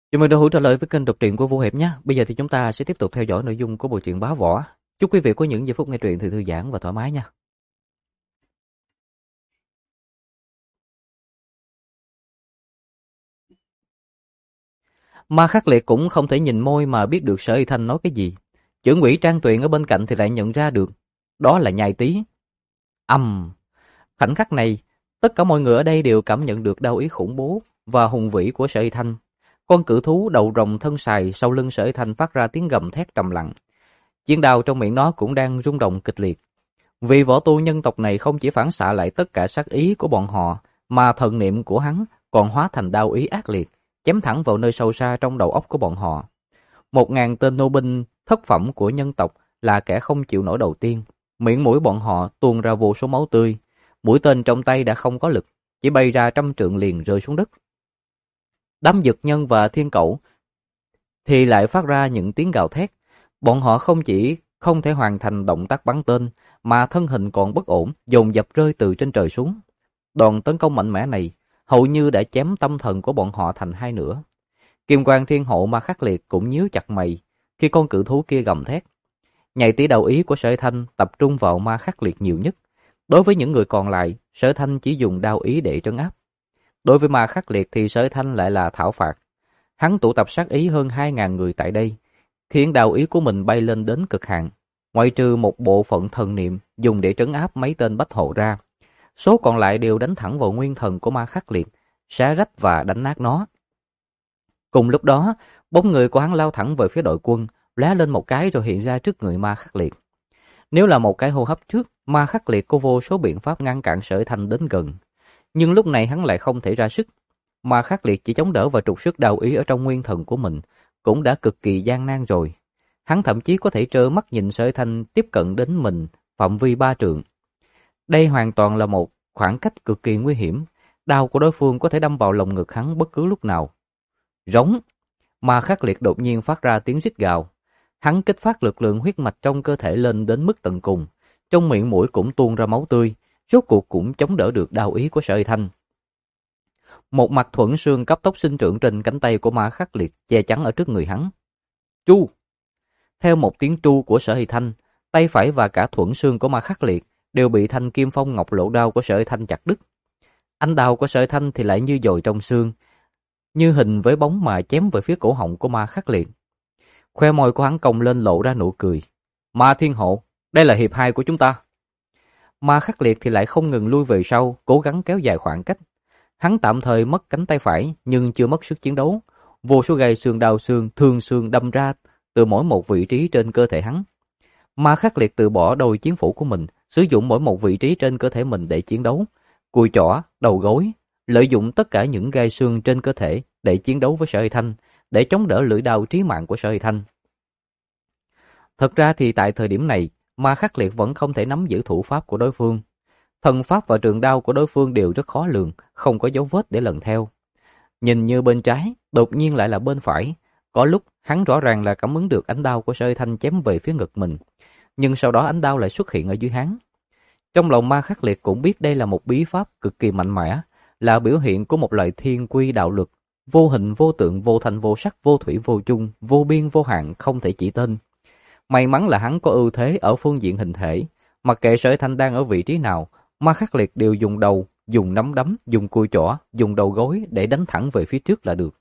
Chào mừng đã hữu trả lời với kênh đọc truyện của Vũ Hiệp nhé. Bây giờ thì chúng ta sẽ tiếp tục theo dõi nội dung của bộ truyện Bá Võ. Chúc quý vị có những giây phút nghe truyện thì thư giãn và thoải mái nha. Ma Khắc Liệt cũng không thể nhìn môi mà biết được Sở Y Thanh nói cái gì. Chưởng quỷ Trang Tuyền ở bên cạnh thì lại nhận ra được, đó là Nhai Tý. Khoảnh khắc này, tất cả mọi người ở đây đều cảm nhận được đau ý khủng bố và hùng vĩ của Sở Y Thanh. Con cự thú đầu rồng thân sài sau lưng Sở Y Thanh phát ra tiếng gầm thét trầm lặng. Chiến đao trong miệng nó cũng đang rung động kịch liệt. Vì võ tu nhân tộc này không chỉ phản xạ lại tất cả sát ý của bọn họ, mà thần niệm của hắn còn hóa thành đao ý ác liệt, chém thẳng vào nơi sâu xa trong đầu óc của bọn họ. 1.000 tên nô binh thất phẩm của nhân tộc là kẻ không chịu nổi đầu tiên. Miệng mũi bọn họ tuôn ra vô số máu tươi. Mũi tên trong tay đã không có lực, chỉ bay ra trăm trượng liền rơi xuống đất. Đám dực nhân và thiên cẩu thì lại phát ra những tiếng gào thét. Bọn họ không chỉ không thể hoàn thành động tác bắn tên, mà thân hình còn bất ổn, dồn dập rơi từ trên trời xuống. Đòn tấn công mạnh mẽ này hầu như đã chém tâm thần của bọn họ thành hai nửa. Kim Quang Thiên Hộ Ma Khắc Liệt cũng nhíu chặt mày khi con cự thú kia gầm thét. Nhạy tỷ đầu ý của Sở Thanh tập trung vào Ma Khắc Liệt nhiều nhất. Đối với những người còn lại, Sở Thanh chỉ dùng đao ý để trấn áp. Đối với Ma Khắc Liệt thì Sở Thanh lại là thảo phạt. Hắn tụ tập sát ý hơn 2.000 người tại đây, khiến đao ý của mình bay lên đến cực hạn. Ngoại trừ một bộ phận thần niệm dùng để trấn áp mấy tên bách hộ ra, số còn lại đều đánh thẳng vào nguyên thần của Ma Khắc Liệt, xé rách và đánh nát nó. Cùng lúc đó, bóng người của hắn lao thẳng về phía đội quân, lóe lên một cái rồi hiện ra trước người Ma Khắc Liệt. Nếu là một cái hô hấp trước, Ma Khắc Liệt có vô số biện pháp ngăn cản Sở Thanh đến gần. Nhưng lúc này hắn lại không thể ra sức. Ma Khắc Liệt chỉ chống đỡ và trục sức đao ý ở trong nguyên thần của mình, cũng đã cực kỳ gian nan rồi. Hắn thậm chí có thể trơ mắt nhìn Sở Thanh tiếp cận đến mình phạm vi 3 trượng. Đây hoàn toàn là một khoảng cách cực kỳ nguy hiểm. Đao của đối phương có thể đâm vào lồng ngực hắn bất cứ lúc nào. Rống! Ma Khắc Liệt đột nhiên phát ra tiếng rít gào. Hắn kích phát lực lượng huyết mạch trong cơ thể lên đến mức tận cùng. Trong miệng mũi cũng tuôn ra máu tươi, rốt cuộc cũng chống đỡ được đao ý của Sở Thanh. Một mặt thuẫn xương cấp tốc sinh trưởng trên cánh tay của Ma Khắc Liệt che chắn ở trước người hắn. Chu! Theo một tiếng tru của Sở Hy Thanh, tay phải và cả thuẫn xương của Ma Khắc Liệt đều bị thanh kim phong ngọc lộ đao của Sở Hy Thanh chặt đứt. Ánh đao của Sở Hy Thanh thì lại như dồi trong xương, như hình với bóng mà chém về phía cổ họng của Ma Khắc Liệt. Khoe môi của hắn cong lên lộ ra nụ cười. Ma Thiên Hộ, đây là hiệp hai của chúng ta. Ma Khắc Liệt thì lại không ngừng lui về sau, cố gắng kéo dài khoảng cách. Hắn tạm thời mất cánh tay phải nhưng chưa mất sức chiến đấu. Vô số gai xương đao xương, thương xương đâm ra từ mỗi một vị trí trên cơ thể hắn. Ma Khắc Liệt từ bỏ đôi chiến phủ của mình, sử dụng mỗi một vị trí trên cơ thể mình để chiến đấu. Cùi chỏ, đầu gối, lợi dụng tất cả những gai xương trên cơ thể để chiến đấu với Sở Hy Thanh, để chống đỡ lưỡi đao trí mạng của Sở Hy Thanh. Thật ra thì tại thời điểm này, Ma Khắc Liệt vẫn không thể nắm giữ thủ pháp của đối phương. Thần pháp và trường đao của đối phương đều rất khó lường, không có dấu vết để lần theo. Nhìn như bên trái, đột nhiên lại là bên phải. Có lúc hắn rõ ràng là cảm ứng được ánh đao của Sở Hy Thanh chém về phía ngực mình, nhưng sau đó ánh đao lại xuất hiện ở dưới hắn. Trong lòng Ma Khắc Liệt cũng biết đây là một bí pháp cực kỳ mạnh mẽ, là biểu hiện của một loại thiên quy đạo luật, vô hình vô tượng, vô thanh vô sắc, vô thủy vô chung, vô biên vô hạn, không thể chỉ tên. May mắn là hắn có ưu thế ở phương diện hình thể, mặc kệ Sở Hy Thanh đang ở vị trí nào, Ma Khắc Liệt đều dùng đầu, dùng nắm đấm, dùng cùi chỏ, dùng đầu gối để đánh thẳng về phía trước là được.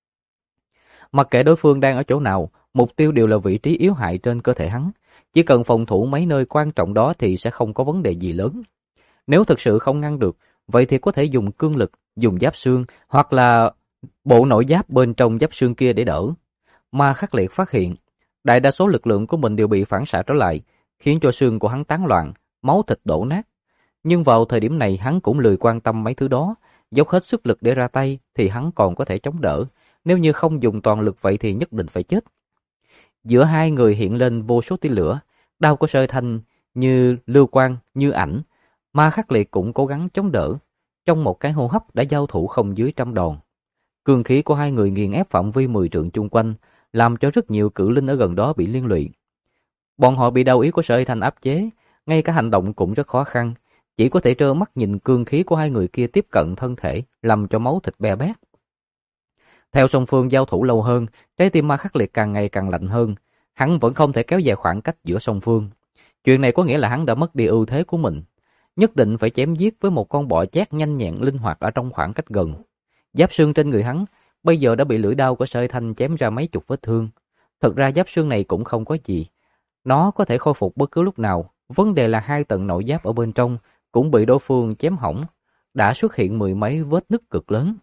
Mặc kệ đối phương đang ở chỗ nào, mục tiêu đều là vị trí yếu hại trên cơ thể hắn. Chỉ cần phòng thủ mấy nơi quan trọng đó thì sẽ không có vấn đề gì lớn. Nếu thực sự không ngăn được, vậy thì có thể dùng cương lực, dùng giáp xương, hoặc là bộ nội giáp bên trong giáp xương kia để đỡ. Ma Khắc Liệt phát hiện, đại đa số lực lượng của mình đều bị phản xạ trở lại, khiến cho xương của hắn tán loạn, máu thịt đổ nát. Nhưng vào thời điểm này hắn cũng lười quan tâm mấy thứ đó, dốc hết sức lực để ra tay thì hắn còn có thể chống đỡ, nếu như không dùng toàn lực vậy thì nhất định phải chết. Giữa hai người hiện lên vô số tia lửa, đao của Sở Thanh như lưu quang, như ảnh. Ma Khắc Liệt cũng cố gắng chống đỡ, trong một cái hô hấp đã giao thủ không dưới 100 đòn. Cương khí của hai người nghiền ép phạm vi 10 trượng chung quanh, làm cho rất nhiều cự linh ở gần đó bị liên lụy. Bọn họ bị đao ý của Sở Thanh áp chế, ngay cả hành động cũng rất khó khăn, chỉ có thể trơ mắt nhìn cương khí của hai người kia tiếp cận thân thể, làm cho máu thịt be bét. Theo song phương giao thủ lâu hơn, trái tim Ma Khắc Liệt càng ngày càng lạnh hơn. Hắn vẫn không thể kéo dài khoảng cách giữa song phương. Chuyện này có nghĩa là hắn đã mất đi ưu thế của mình. Nhất định phải chém giết với một con bọ chét nhanh nhẹn linh hoạt ở trong khoảng cách gần. Giáp xương trên người hắn bây giờ đã bị lưỡi đao của Sở Thanh chém ra mấy chục vết thương. Thực ra giáp xương này cũng không có gì. Nó có thể khôi phục bất cứ lúc nào. Vấn đề là hai tầng nội giáp ở bên trong cũng bị đối phương chém hỏng. Đã xuất hiện mười mấy vết nứt cực lớn.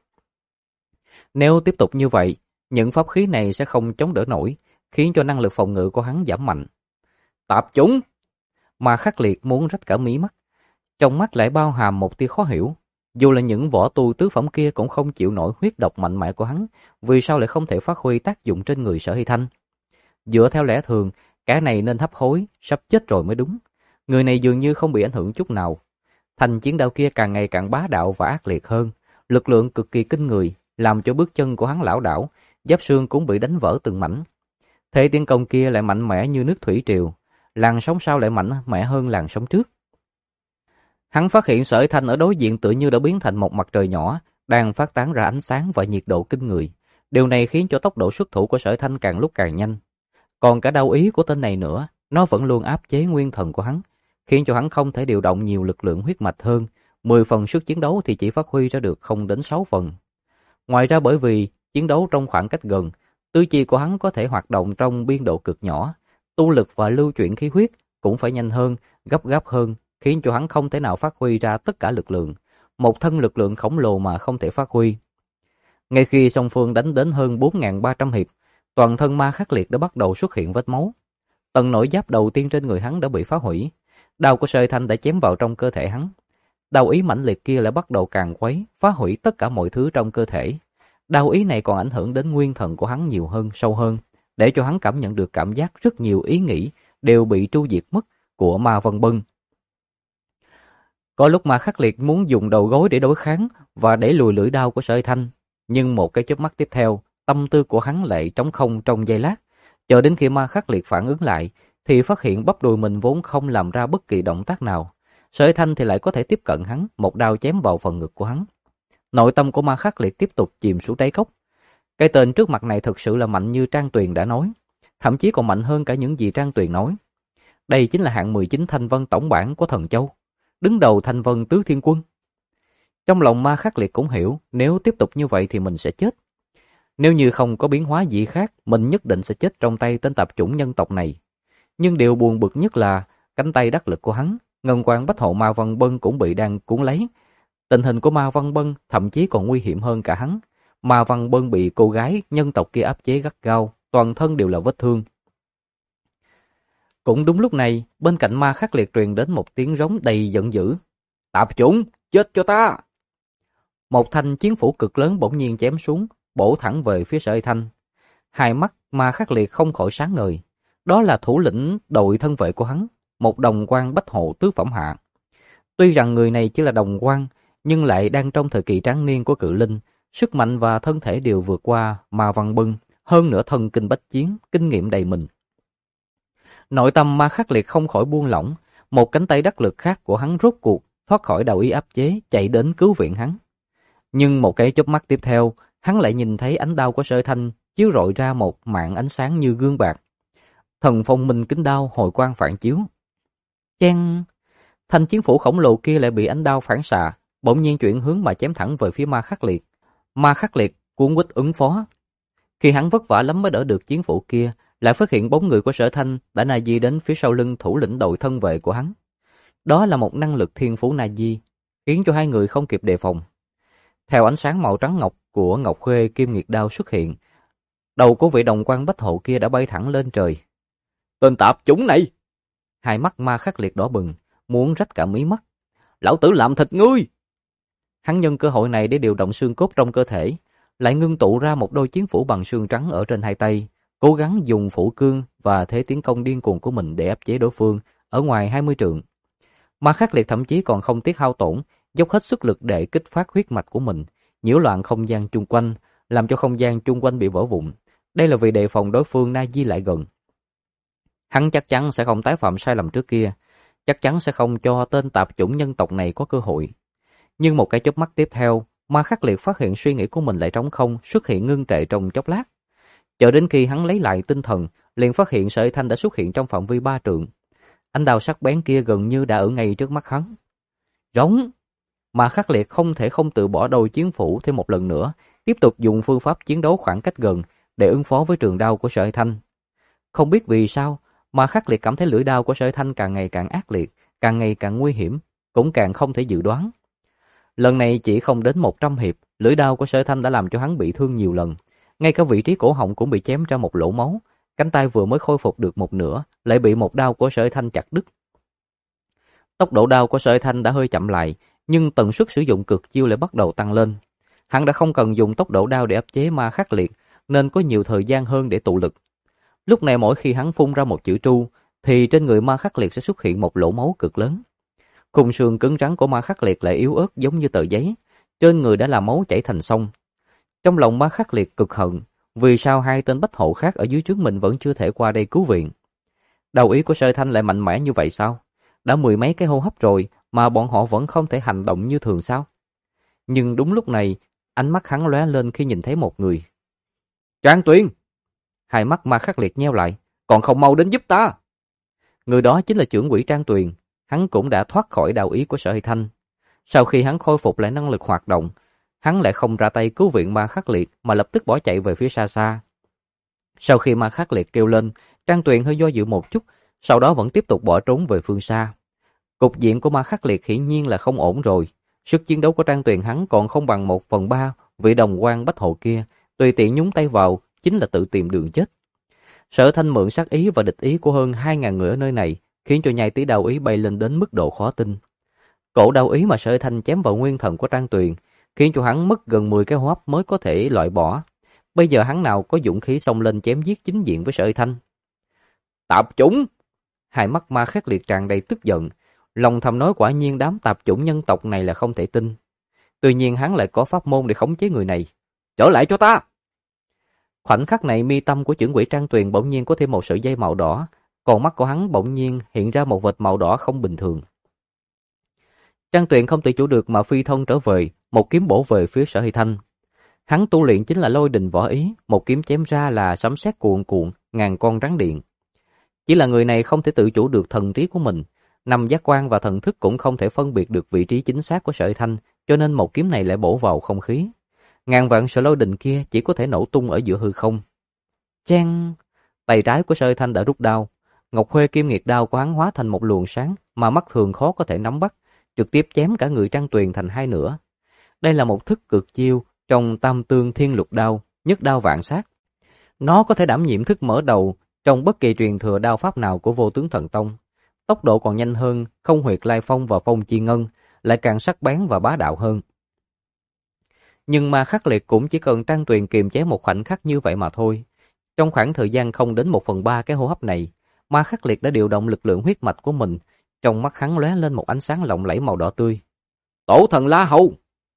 Nếu tiếp tục như vậy, những pháp khí này sẽ không chống đỡ nổi, khiến cho năng lực phòng ngự của hắn giảm mạnh. Tạp chúng! Ma Khắc Liệt muốn rách cả mí mắt. Trong mắt lại bao hàm một tia khó hiểu. Dù là những võ tu tứ phẩm kia cũng không chịu nổi huyết độc mạnh mẽ của hắn, vì sao lại không thể phát huy tác dụng trên người Sở Hy Thanh? Dựa theo lẽ thường, kẻ này nên hấp hối, sắp chết rồi mới đúng. Người này dường như không bị ảnh hưởng chút nào. Thanh chiến đao kia càng ngày càng bá đạo và ác liệt hơn, lực lượng cực kỳ kinh người, làm cho bước chân của hắn lảo đảo, giáp xương cũng bị đánh vỡ từng mảnh. Thế tiến công kia lại mạnh mẽ như nước thủy triều, làn sóng sau lại mạnh mẽ hơn làn sóng trước. Hắn phát hiện Sở Thanh ở đối diện tự như đã biến thành một mặt trời nhỏ, đang phát tán ra ánh sáng và nhiệt độ kinh người. Điều này khiến cho tốc độ xuất thủ của Sở Thanh càng lúc càng nhanh. Còn cả đao ý của tên này nữa, nó vẫn luôn áp chế nguyên thần của hắn, khiến cho hắn không thể điều động nhiều lực lượng huyết mạch hơn. 10 phần sức chiến đấu thì chỉ phát huy ra được không đến 6 phần. Ngoài ra bởi vì chiến đấu trong khoảng cách gần, tứ chi của hắn có thể hoạt động trong biên độ cực nhỏ, tu lực và lưu chuyển khí huyết cũng phải nhanh hơn, gấp gáp hơn, khiến cho hắn không thể nào phát huy ra tất cả lực lượng, một thân lực lượng khổng lồ mà không thể phát huy. Ngay khi song phương đánh đến hơn 4.300 hiệp, toàn thân Ma Khắc Liệt đã bắt đầu xuất hiện vết máu. Tầng nội giáp đầu tiên trên người hắn đã bị phá hủy, đao của Sở Thanh đã chém vào trong cơ thể hắn. Đao ý mãnh liệt kia lại bắt đầu càn quấy, phá hủy tất cả mọi thứ trong cơ thể. Đao ý này còn ảnh hưởng đến nguyên thần của hắn nhiều hơn, sâu hơn, để cho hắn cảm nhận được cảm giác rất nhiều ý nghĩ đều bị tru diệt mất của Ma Vân Bân. Có lúc Ma Khắc Liệt muốn dùng đầu gối để đối kháng và đẩy lùi lưỡi đao của Sở Thanh, nhưng một cái chớp mắt tiếp theo, tâm tư của hắn lại trống không trong giây lát. Chờ đến khi Ma Khắc Liệt phản ứng lại, thì phát hiện bắp đùi mình vốn không làm ra bất kỳ động tác nào. Sở Thanh thì lại có thể tiếp cận hắn, một đao chém vào phần ngực của hắn. Nội tâm của Ma Khắc Liệt tiếp tục chìm xuống đáy cốc. Cái tên trước mặt này thực sự là mạnh như Trang Tuyền đã nói, thậm chí còn mạnh hơn cả những gì Trang Tuyền nói. Đây chính là hạng 19 Thanh Vân tổng bản của Thần Châu, đứng đầu Thanh Vân Tứ Thiên Quân. Trong lòng Ma Khắc Liệt cũng hiểu, nếu tiếp tục như vậy thì mình sẽ chết. Nếu như không có biến hóa gì khác, mình nhất định sẽ chết trong tay tên tạp chủng nhân tộc này. Nhưng điều buồn bực nhất là cánh tay đắc lực của hắn, ngân quan bách hộ Ma Văn Bân cũng bị đang cuốn lấy. Tình hình của Ma Văn Bân thậm chí còn nguy hiểm hơn cả hắn. Ma Văn Bân bị cô gái nhân tộc kia áp chế gắt gao, toàn thân đều là vết thương. Cũng đúng lúc này, bên cạnh Ma Khắc Liệt truyền đến một tiếng rống đầy giận dữ. Tạp chủng, chết cho ta! Một thanh chiến phủ cực lớn bỗng nhiên chém xuống, bổ thẳng về phía Sở Thanh. Hai mắt Ma Khắc Liệt không khỏi sáng ngời. Đó là thủ lĩnh đội thân vệ của hắn, một đồng quan bách hộ tứ phẩm hạ. Tuy rằng người này chỉ là đồng quan, nhưng lại đang trong thời kỳ tráng niên của cự linh, sức mạnh và thân thể đều vượt qua Ma Văn Bân, hơn nữa thân kinh bách chiến, kinh nghiệm đầy mình. Nội tâm Ma Khắc Liệt không khỏi buông lỏng, một cánh tay đắc lực khác của hắn rốt cuộc thoát khỏi đạo ý áp chế, chạy đến cứu viện hắn. Nhưng một cái chớp mắt tiếp theo, hắn lại nhìn thấy ánh đao của Sở Thanh chiếu rọi ra một màn ánh sáng như gương bạc. Thần phong minh kính đao hồi quang phản chiếu. Chen! Thanh chiến phủ khổng lồ kia lại bị ánh đao phản xạ, bỗng nhiên chuyển hướng mà chém thẳng về phía Ma Khắc Liệt. Ma Khắc Liệt cuống quýt ứng phó. Khi hắn vất vả lắm mới đỡ được chiến phủ kia, lại phát hiện bóng người của Sở Thanh đã na di đến phía sau lưng thủ lĩnh đội thân vệ của hắn. Đó là một năng lực thiên phú na di, khiến cho hai người không kịp đề phòng. Theo ánh sáng màu trắng ngọc của Ngọc Khuê Kim Nghiệt Đao xuất hiện, đầu của vị đồng quan bách hộ kia đã bay thẳng lên trời. Tên tạp chủng này! Hai mắt Ma Khắc Liệt đỏ bừng, muốn rách cả mí mắt. Lão tử làm thịt ngươi! Hắn nhân cơ hội này để điều động xương cốt trong cơ thể, lại ngưng tụ ra một đôi chiến phủ bằng xương trắng ở trên hai tay, cố gắng dùng phủ cương và thế tiến công điên cuồng của mình để áp chế đối phương ở ngoài 20 trượng. Ma Khắc Liệt thậm chí còn không tiếc hao tổn, dốc hết sức lực để kích phát huyết mạch của mình, nhiễu loạn không gian chung quanh, làm cho không gian chung quanh bị vỡ vụn. Đây là vì đề phòng đối phương na di lại gần. Hắn chắc chắn sẽ không tái phạm sai lầm trước kia, chắc chắn sẽ không cho tên tạp chủng nhân tộc này có cơ hội. Nhưng một cái chớp mắt tiếp theo, Ma Khắc Liệt phát hiện suy nghĩ của mình lại trống không, xuất hiện ngưng trệ trong chốc lát. Chờ đến khi hắn lấy lại tinh thần, liền phát hiện sợi thanh đã xuất hiện trong phạm vi 3 trượng. Ánh đao sắc bén kia gần như đã ở ngay trước mắt hắn. Rống! Ma Khắc Liệt không thể không từ bỏ đôi chiến phủ thêm một lần nữa, tiếp tục dùng phương pháp chiến đấu khoảng cách gần để ứng phó với trường đao của sợi thanh. Không biết vì sao, Ma Khắc Liệt cảm thấy lưỡi đao của sợi thanh càng ngày càng ác liệt, càng ngày càng nguy hiểm, cũng càng không thể dự đoán. Lần này chỉ không đến 100 hiệp, lưỡi đao của sợi thanh đã làm cho hắn bị thương nhiều lần. Ngay cả vị trí cổ họng cũng bị chém ra một lỗ máu, cánh tay vừa mới khôi phục được một nửa, lại bị một đao của sợi thanh chặt đứt. Tốc độ đao của sợi thanh đã hơi chậm lại, nhưng tần suất sử dụng cực chiêu lại bắt đầu tăng lên. Hắn đã không cần dùng tốc độ đao để áp chế Ma Khắc Liệt, nên có nhiều thời gian hơn để tụ lực. Lúc này mỗi khi hắn phun ra một chữ tru, thì trên người Ma Khắc Liệt sẽ xuất hiện một lỗ máu cực lớn. Khung xương cứng rắn của Ma Khắc Liệt lại yếu ớt giống như tờ giấy, trên người đã là máu chảy thành sông. Trong lòng Ma Khắc Liệt cực hận, vì sao hai tên bách hộ khác ở dưới trướng mình vẫn chưa thể qua đây cứu viện. Đầu ý của Sợi Thanh lại mạnh mẽ như vậy sao? Đã mười mấy cái hô hấp rồi mà bọn họ vẫn không thể hành động như thường sao? Nhưng đúng lúc này, ánh mắt hắn lóe lên khi nhìn thấy một người. Trang Tuyền! Hai mắt Ma Khắc Liệt nheo lại, còn không mau đến giúp ta! Người đó chính là trưởng quỹ Trang Tuyền, hắn cũng đã thoát khỏi đạo ý của Sợi Thanh. Sau khi hắn khôi phục lại năng lực hoạt động, hắn lại không ra tay cứu viện Ma Khắc Liệt mà lập tức bỏ chạy về phía xa xa. Sau khi Ma Khắc Liệt kêu lên, Trang Tuyền hơi do dự một chút, sau đó vẫn tiếp tục bỏ trốn về phương xa. Cục diện của Ma Khắc Liệt hiển nhiên là không ổn rồi. Sức chiến đấu của Trang Tuyền hắn còn không bằng 1/3 vị đồng quan bách hộ kia, tùy tiện nhúng tay vào chính là tự tìm đường chết. Sở Thanh mượn sát ý và địch ý của hơn 2.000 người ở nơi này, khiến cho nhai tí đao ý bay lên đến mức độ khó tin. Cổ đao ý mà Sở Thanh chém vào nguyên thần của Trang Tuyền, khiến cho hắn mất gần 10 cái hô hấp mới có thể loại bỏ. Bây giờ hắn nào có dũng khí xông lên chém giết chính diện với Sở Thanh. Tạp chủng! Hai mắt Ma Khắc Liệt tràn đầy tức giận, lòng thầm nói quả nhiên đám tạp chủng nhân tộc này là không thể tin. Tuy nhiên hắn lại có pháp môn để khống chế người này. Trở lại cho ta! Khoảnh khắc này mi tâm của trưởng quỹ Trang Tuyền bỗng nhiên có thêm một sợi dây màu đỏ, còn mắt của hắn bỗng nhiên hiện ra một vệt màu đỏ không bình thường. Trang Tuyền không tự chủ được mà phi thân trở về, một kiếm bổ về phía Sở Hy Thanh. Hắn tu luyện chính là lôi đình võ ý, một kiếm chém ra là sấm sét cuồn cuộn, ngàn con rắn điện. Chỉ là người này không thể tự chủ được thần trí của mình, năm giác quan và thần thức cũng không thể phân biệt được vị trí chính xác của Sở Hy Thanh, cho nên một kiếm này lại bổ vào không khí. Ngàn vạn sợi lôi đình kia chỉ có thể nổ tung ở giữa hư không. Cheng! Tay trái của Sở Hy Thanh đã rút đao, Ngọc Huê Kim Nghiệt đao của hắn hóa thành một luồng sáng mà mắt thường khó có thể nắm bắt, trực tiếp chém cả người Trang Tuyền thành hai nửa. Đây là một thức cực chiêu trong Tam Tương Thiên Lục Đao, nhất đao vạn sát. Nó có thể đảm nhiệm thức mở đầu trong bất kỳ truyền thừa đao pháp nào của Vô Tướng Thần Tông. Tốc độ còn nhanh hơn Không Huyệt Lai Phong và Phong Chi Ngân, lại càng sắc bén và bá đạo hơn. Nhưng mà Khắc Liệt cũng chỉ cần Trang Tuyền kiềm chế một khoảnh khắc như vậy mà thôi. Trong khoảng thời gian không đến 1/3 cái hô hấp này, Ma Khắc Liệt đã điều động lực lượng huyết mạch của mình, trong mắt hắn lóe lên một ánh sáng lộng lẫy màu đỏ tươi. Tổ thần La Hầu!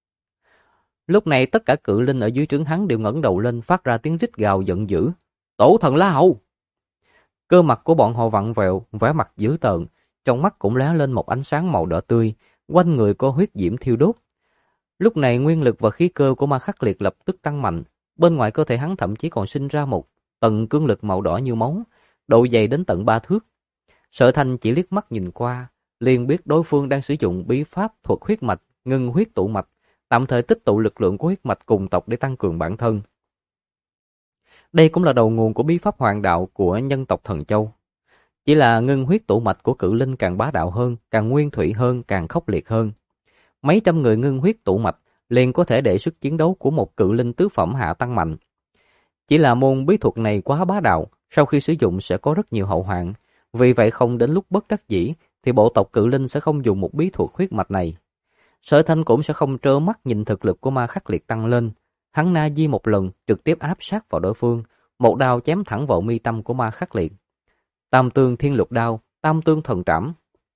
Lúc này tất cả cự linh ở dưới trướng hắn đều ngẩng đầu lên phát ra tiếng rít gào giận dữ. Tổ thần La Hầu! Cơ mặt của bọn họ vặn vẹo, vẻ mặt dữ tợn, trong mắt cũng lóe lên một ánh sáng màu đỏ tươi, quanh người có huyết diễm thiêu đốt. Lúc này nguyên lực và khí cơ của Ma Khắc Liệt lập tức tăng mạnh, bên ngoài cơ thể hắn thậm chí còn sinh ra một tầng cương lực màu đỏ như máu, độ dày đến tận 3 thước. Sở Thanh chỉ liếc mắt nhìn qua, liền biết đối phương đang sử dụng bí pháp thuật huyết mạch, ngưng huyết tụ mạch, tạm thời tích tụ lực lượng của huyết mạch cùng tộc để tăng cường bản thân. Đây cũng là đầu nguồn của bí pháp hoàng đạo của nhân tộc Thần Châu. Chỉ là ngưng huyết tụ mạch của cự linh càng bá đạo hơn, càng nguyên thủy hơn, càng khốc liệt hơn. Mấy trăm người ngưng huyết tụ mạch liền có thể để sức chiến đấu của một cự linh tứ phẩm hạ tăng mạnh. Chỉ là môn bí thuật này quá bá đạo, sau khi sử dụng sẽ có rất nhiều hậu hoạn. Vì vậy không đến lúc bất đắc dĩ thì bộ tộc cự linh sẽ không dùng một bí thuật huyết mạch này. Sở Thanh cũng sẽ không trơ mắt nhìn thực lực của Ma Khắc Liệt tăng lên. Hắn na di một lần, trực tiếp áp sát vào đối phương, một đao chém thẳng vào mi tâm của Ma Khắc Liệt. Tam Tương Thiên Lục Đao, Tam Tương Thần Trảm.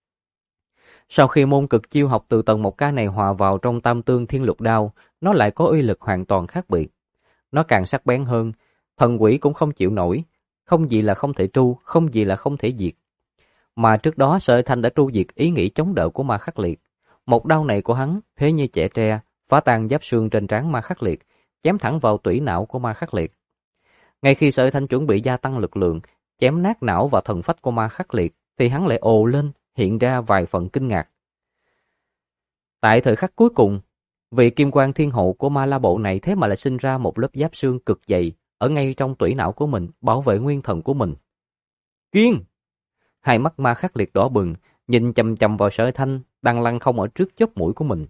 Sau khi môn cực chiêu học từ tầng 1K này hòa vào trong Tam Tương Thiên Lục Đao, nó lại có uy lực hoàn toàn khác biệt. Nó càng sắc bén hơn, thần quỷ cũng không chịu nổi, không gì là không thể tru, không gì là không thể diệt. Mà trước đó Sở Thanh đã tru diệt ý nghĩ chống đỡ của Ma Khắc Liệt. Một đao này của hắn thế như chẻ tre, phá tan giáp xương trên trán Ma Khắc Liệt, chém thẳng vào tủy não của Ma Khắc Liệt. Ngay khi Sở Thanh chuẩn bị gia tăng lực lượng, chém nát não và thần phách của Ma Khắc Liệt, thì hắn lại ồ lên, hiện ra vài phần kinh ngạc. Tại thời khắc cuối cùng, vị kim quan thiên hộ của Ma La Bộ này thế mà lại sinh ra một lớp giáp xương cực dày ở ngay trong tủy não của mình, bảo vệ nguyên thần của mình. Kiên! Hai mắt Ma Khắc Liệt đỏ bừng, nhìn chằm chằm vào Sở Thanh đang lăn không ở trước chóp mũi của mình.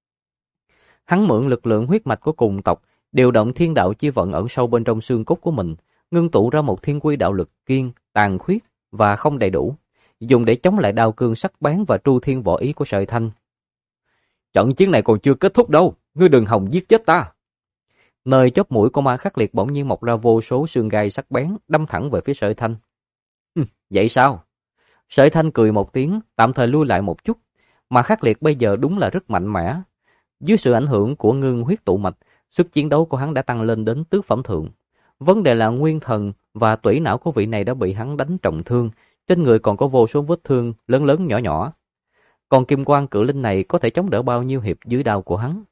Hắn mượn lực lượng huyết mạch của cùng tộc, điều động thiên đạo chi vận ẩn sâu bên trong xương cốt của mình, ngưng tụ ra một thiên quy đạo lực kiên, tàn khuyết và không đầy đủ, dùng để chống lại đao cương sắc bén và tru thiên võ ý của Sở Thanh. Trận chiến này còn chưa kết thúc đâu, ngươi đừng hòng giết chết ta. Nơi chóp mũi của Ma Khắc Liệt bỗng nhiên mọc ra vô số xương gai sắc bén, đâm thẳng về phía Sở Thanh. Vậy sao? Sở Thanh cười một tiếng, tạm thời lui lại một chút. Ma Khắc Liệt bây giờ đúng là rất mạnh mẽ. Dưới sự ảnh hưởng của ngưng huyết tụ mạch, sức chiến đấu của hắn đã tăng lên đến tứ phẩm thượng. Vấn đề là nguyên thần và tủy não của vị này đã bị hắn đánh trọng thương, trên người còn có vô số vết thương lớn lớn nhỏ nhỏ. Còn kim quan cự linh này có thể chống đỡ bao nhiêu hiệp dưới đao của hắn.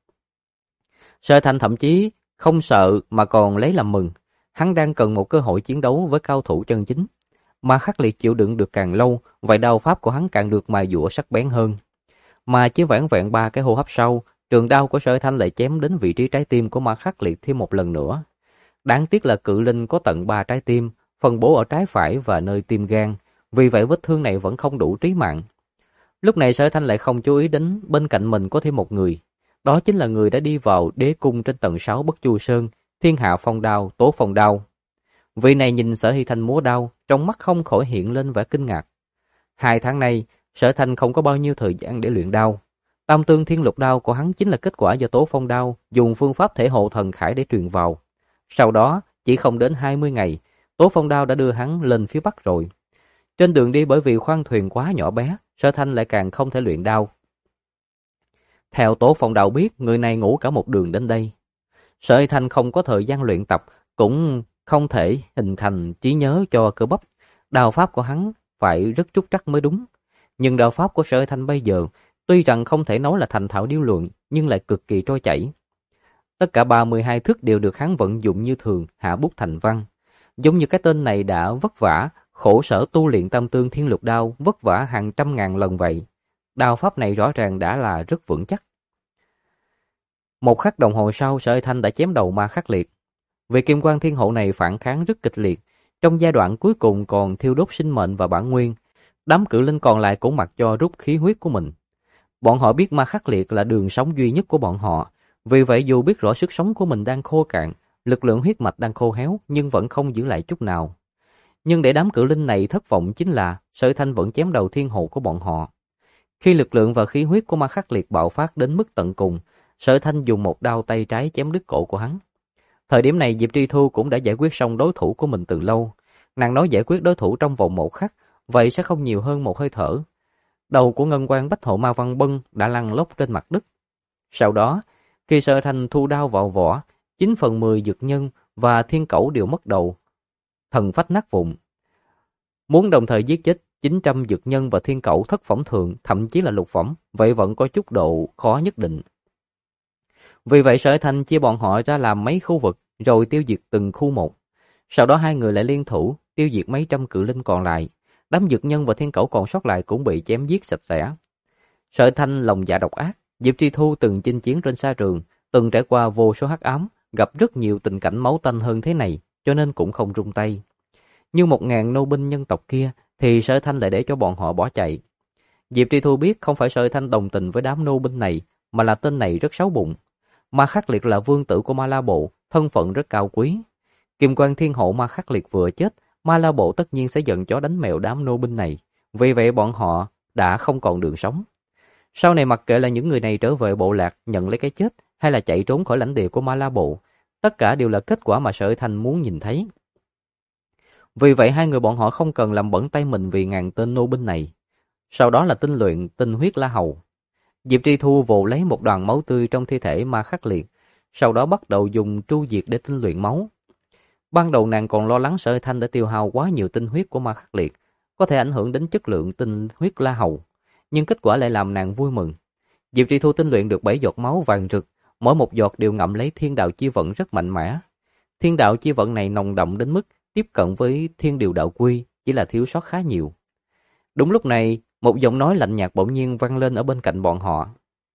Sở Thanh thậm chí không sợ mà còn lấy làm mừng. Hắn đang cần một cơ hội chiến đấu với cao thủ chân chính. Ma Khắc Liệt chịu đựng được càng lâu, vậy đao pháp của hắn càng được mài dũa sắc bén hơn. Mà chỉ vẻn vẹn 3 cái hô hấp sau, trường đao của Sở Thanh lại chém đến vị trí trái tim của Ma Khắc Liệt thêm một lần nữa. Đáng tiếc là cự linh có tận 3 trái tim, phân bố ở trái phải và nơi tim gan, vì vậy vết thương này vẫn không đủ trí mạng. Lúc này Sở Thanh lại không chú ý đến bên cạnh mình có thêm một người. Đó chính là người đã đi vào đế cung trên tầng 6 Bất Chu Sơn, Thiên Hạ Phong Đao, Tố Phong Đao. Vị này nhìn Sở Hy Thanh múa đao, trong mắt không khỏi hiện lên vẻ kinh ngạc. 2 tháng nay, Sở Thanh không có bao nhiêu thời gian để luyện đao. Tam tương thiên lục đao của hắn chính là kết quả do Tố Phong Đao dùng phương pháp thể hộ thần khải để truyền vào. Sau đó, chỉ không đến 20 ngày, Tố Phong Đao đã đưa hắn lên phía Bắc rồi. Trên đường đi bởi vì khoang thuyền quá nhỏ bé, Sở Thanh lại càng không thể luyện đao. Theo Tố Phong Đao biết, người này ngủ cả một đường đến đây. Sở Thanh không có thời gian luyện tập, cũng không thể hình thành trí nhớ cho cơ bắp. Đao pháp của hắn phải rất trúc trắc mới đúng. Nhưng đao pháp của Sở Thanh bây giờ, tuy rằng không thể nói là thành thạo điêu luyện, nhưng lại cực kỳ trôi chảy. Tất cả 32 thức đều được hắn vận dụng như thường, hạ bút thành văn. Giống như cái tên này đã vất vả, khổ sở tu luyện tam tương thiên lục đao, vất vả hàng trăm ngàn lần vậy. Đao pháp này rõ ràng đã là rất vững chắc. Một khắc đồng hồ sau, Sở Thanh đã chém đầu Ma Khắc Liệt. Vị kim quan thiên hộ này phản kháng rất kịch liệt, trong giai đoạn cuối cùng còn thiêu đốt sinh mệnh và bản nguyên. Đám cự linh còn lại cũng mặc cho rút khí huyết của mình. Bọn họ biết Ma Khắc Liệt là đường sống duy nhất của bọn họ, vì vậy dù biết rõ sức sống của mình đang khô cạn, lực lượng huyết mạch đang khô héo, nhưng vẫn không giữ lại chút nào. Nhưng để đám cự linh này thất vọng chính là Sở Thanh vẫn chém đầu thiên hộ của bọn họ. Khi lực lượng và khí huyết của Ma Khắc Liệt bạo phát đến mức tận cùng, Sở Thanh dùng một đao tay trái chém đứt cổ của hắn. Thời điểm này Diệp Tri Thu cũng đã giải quyết xong đối thủ của mình từ lâu. Nàng nói giải quyết đối thủ trong vòng 1 khắc, vậy sẽ không nhiều hơn một hơi thở. Đầu của ngân quan Bách Hộ Ma Văn Bân đã lăn lóc trên mặt đất. Sau đó, khi Sở Thanh thu đao vào vỏ, 9/10 dực nhân và thiên cẩu đều mất đầu, thần phách nát vụn. Muốn đồng thời giết chết 900 dực nhân và thiên cẩu thất phẩm thượng, thậm chí là lục phẩm, vậy vẫn có chút độ khó nhất định. Vì vậy Sở Thanh chia bọn họ ra làm mấy khu vực, rồi tiêu diệt từng khu một. Sau đó hai người lại liên thủ, tiêu diệt mấy trăm cự linh còn lại. Đám dực nhân và thiên cẩu còn sót lại cũng bị chém giết sạch sẽ. Sở Thanh lòng dạ độc ác, Diệp Tri Thu từng chinh chiến trên sa trường, từng trải qua vô số hắc ám, gặp rất nhiều tình cảnh máu tanh hơn thế này, cho nên cũng không rung tay. Như 1000 nô binh nhân tộc kia, thì Sở Thanh lại để cho bọn họ bỏ chạy. Diệp Tri Thu biết không phải Sở Thanh đồng tình với đám nô binh này, mà là tên này rất xấu bụng. Ma Khắc Liệt là vương tử của Ma La Bộ, thân phận rất cao quý. Kim quan thiên hộ Ma Khắc Liệt vừa chết, Ma La Bộ tất nhiên sẽ giận chó đánh mèo đám nô binh này. Vì vậy bọn họ đã không còn đường sống. Sau này mặc kệ là những người này trở về bộ lạc nhận lấy cái chết, hay là chạy trốn khỏi lãnh địa của Ma La Bộ, tất cả đều là kết quả mà Sở Thanh muốn nhìn thấy. Vì vậy hai người bọn họ không cần làm bẩn tay mình vì ngàn tên nô binh này. Sau đó là tinh luyện tinh huyết La Hầu. Diệp Tri Thu vồ lấy một đoàn máu tươi trong thi thể Ma Khắc Liệt, sau đó bắt đầu dùng tru diệt để tinh luyện máu. Ban đầu nàng còn lo lắng Sở Thanh đã tiêu hao quá nhiều tinh huyết của Ma Khắc Liệt, có thể ảnh hưởng đến chất lượng tinh huyết La Hầu, nhưng kết quả lại làm nàng vui mừng. Diệp Tri Thu tinh luyện được 7 giọt máu vàng rực, mỗi một giọt đều ngậm lấy thiên đạo chi vận rất mạnh mẽ. Thiên đạo chi vận này nồng đậm đến mức tiếp cận với thiên điều đạo quy, chỉ là thiếu sót khá nhiều. Đúng lúc này, một giọng nói lạnh nhạt bỗng nhiên vang lên ở bên cạnh bọn họ.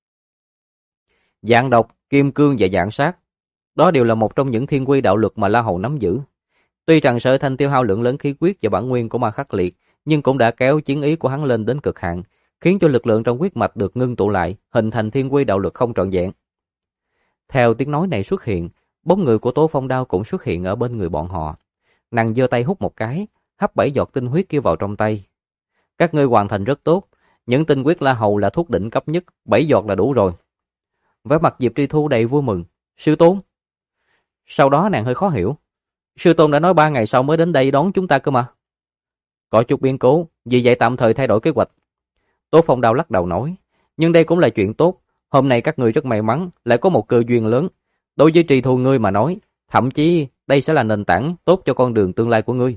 Dạng độc, kim cương và dạng sát, đó đều là một trong những thiên quy đạo luật mà La Hầu nắm giữ. Tuy rằng Sở Thanh tiêu hao lượng lớn khí huyết và bản nguyên của Ma Khắc Liệt, nhưng cũng đã kéo chiến ý của hắn lên đến cực hạn, khiến cho lực lượng trong huyết mạch được ngưng tụ lại, hình thành thiên quy đạo luật không trọn vẹn. Theo tiếng nói này xuất hiện, bóng người của Tố Phong Đao cũng xuất hiện ở bên người bọn họ. Nàng giơ tay hút một cái, hấp 7 giọt tinh huyết kia vào trong tay. Các ngươi hoàn thành rất tốt, những tinh huyết La Hầu là thuốc đỉnh cấp nhất, 7 giọt là đủ rồi. Vẻ mặt Diệp Tri Thu đầy vui mừng. Sư tôn. Sau đó nàng hơi khó hiểu. Sư tôn đã nói 3 ngày sau mới đến đây đón chúng ta cơ mà. Có chút biến cố, vì vậy tạm thời thay đổi kế hoạch. Tố Phong Đao lắc đầu nói. Nhưng đây cũng là chuyện tốt. Hôm nay các ngươi rất may mắn, lại có một cơ duyên lớn. Đối với Tri Thu ngươi mà nói, thậm chí đây sẽ là nền tảng tốt cho con đường tương lai của ngươi.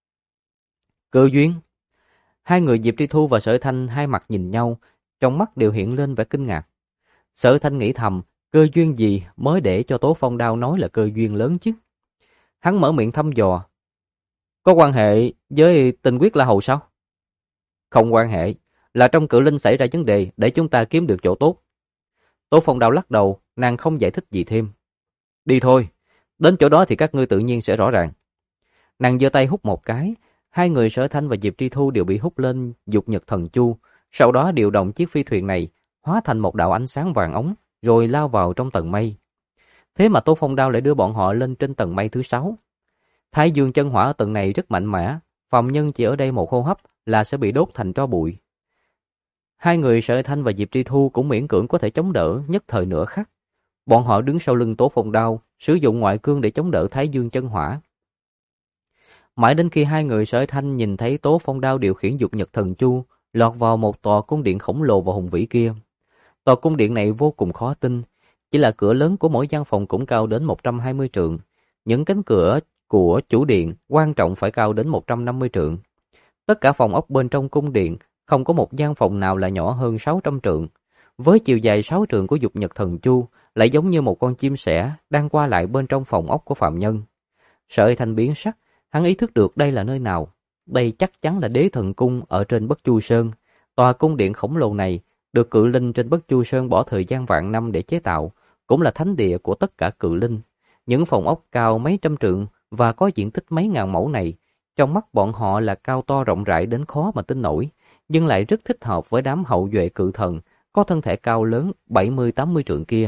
Cơ duyên? Hai người Diệp Tri Thu và Sở Thanh hai mặt nhìn nhau, trong mắt đều hiện lên vẻ kinh ngạc. Sở Thanh nghĩ thầm, cơ duyên gì mới để cho Tố Phong Đao nói là cơ duyên lớn chứ? Hắn mở miệng thăm dò. Có quan hệ với tình quyết La Hầu sao? Không quan hệ, là trong Cự Linh xảy ra vấn đề để chúng ta kiếm được chỗ tốt. Tố Phong Đao lắc đầu, nàng không giải thích gì thêm. Đi thôi, đến chỗ đó thì các ngươi tự nhiên sẽ rõ ràng. Nàng giơ tay hút một cái, hai người Sở Thanh và Diệp Tri Thu đều bị hút lên Dục Nhật Thần Chu, sau đó điều động chiếc phi thuyền này, hóa thành một đạo ánh sáng vàng ống, rồi lao vào trong tầng mây. Thế mà Tố Phong Đao lại đưa bọn họ lên trên tầng mây thứ 6. Thái dương chân hỏa ở tầng này rất mạnh mẽ, phàm nhân chỉ ở đây một hô hấp là sẽ bị đốt thành tro bụi. Hai người Sở Thanh và Diệp Tri Thu cũng miễn cưỡng có thể chống đỡ nhất thời nửa khắc. Bọn họ đứng sau lưng Tố Phong Đao, sử dụng ngoại cương để chống đỡ Thái dương chân hỏa. Mãi đến khi hai người Sở Thanh nhìn thấy Tố Phong Đao điều khiển Dục Nhật Thần Chu lọt vào một tòa cung điện khổng lồ và hùng vĩ kia. Tòa cung điện này vô cùng khó tin, chỉ là cửa lớn của mỗi gian phòng cũng cao đến 120 trượng. Những cánh cửa của chủ điện quan trọng phải cao đến 150 trượng. Tất cả phòng ốc bên trong cung điện không có một gian phòng nào là nhỏ hơn 600 trượng. Với chiều dài 6 trượng của Dục Nhật Thần Chu lại giống như một con chim sẻ đang qua lại bên trong phòng ốc của phạm nhân. Sở Thanh biến sắc, hắn ý thức được đây là nơi nào. Đây chắc chắn là Đế Thần Cung ở trên Bất Chu Sơn. Tòa cung điện khổng lồ này được cự linh trên Bất Chu Sơn bỏ thời gian vạn năm để chế tạo, cũng là thánh địa của tất cả cự linh. Những phòng ốc cao mấy trăm trượng và có diện tích mấy ngàn mẫu này, trong mắt bọn họ là cao to rộng rãi đến khó mà tin nổi, nhưng lại rất thích hợp với đám hậu duệ cự thần, có thân thể cao lớn 70-80 trượng kia.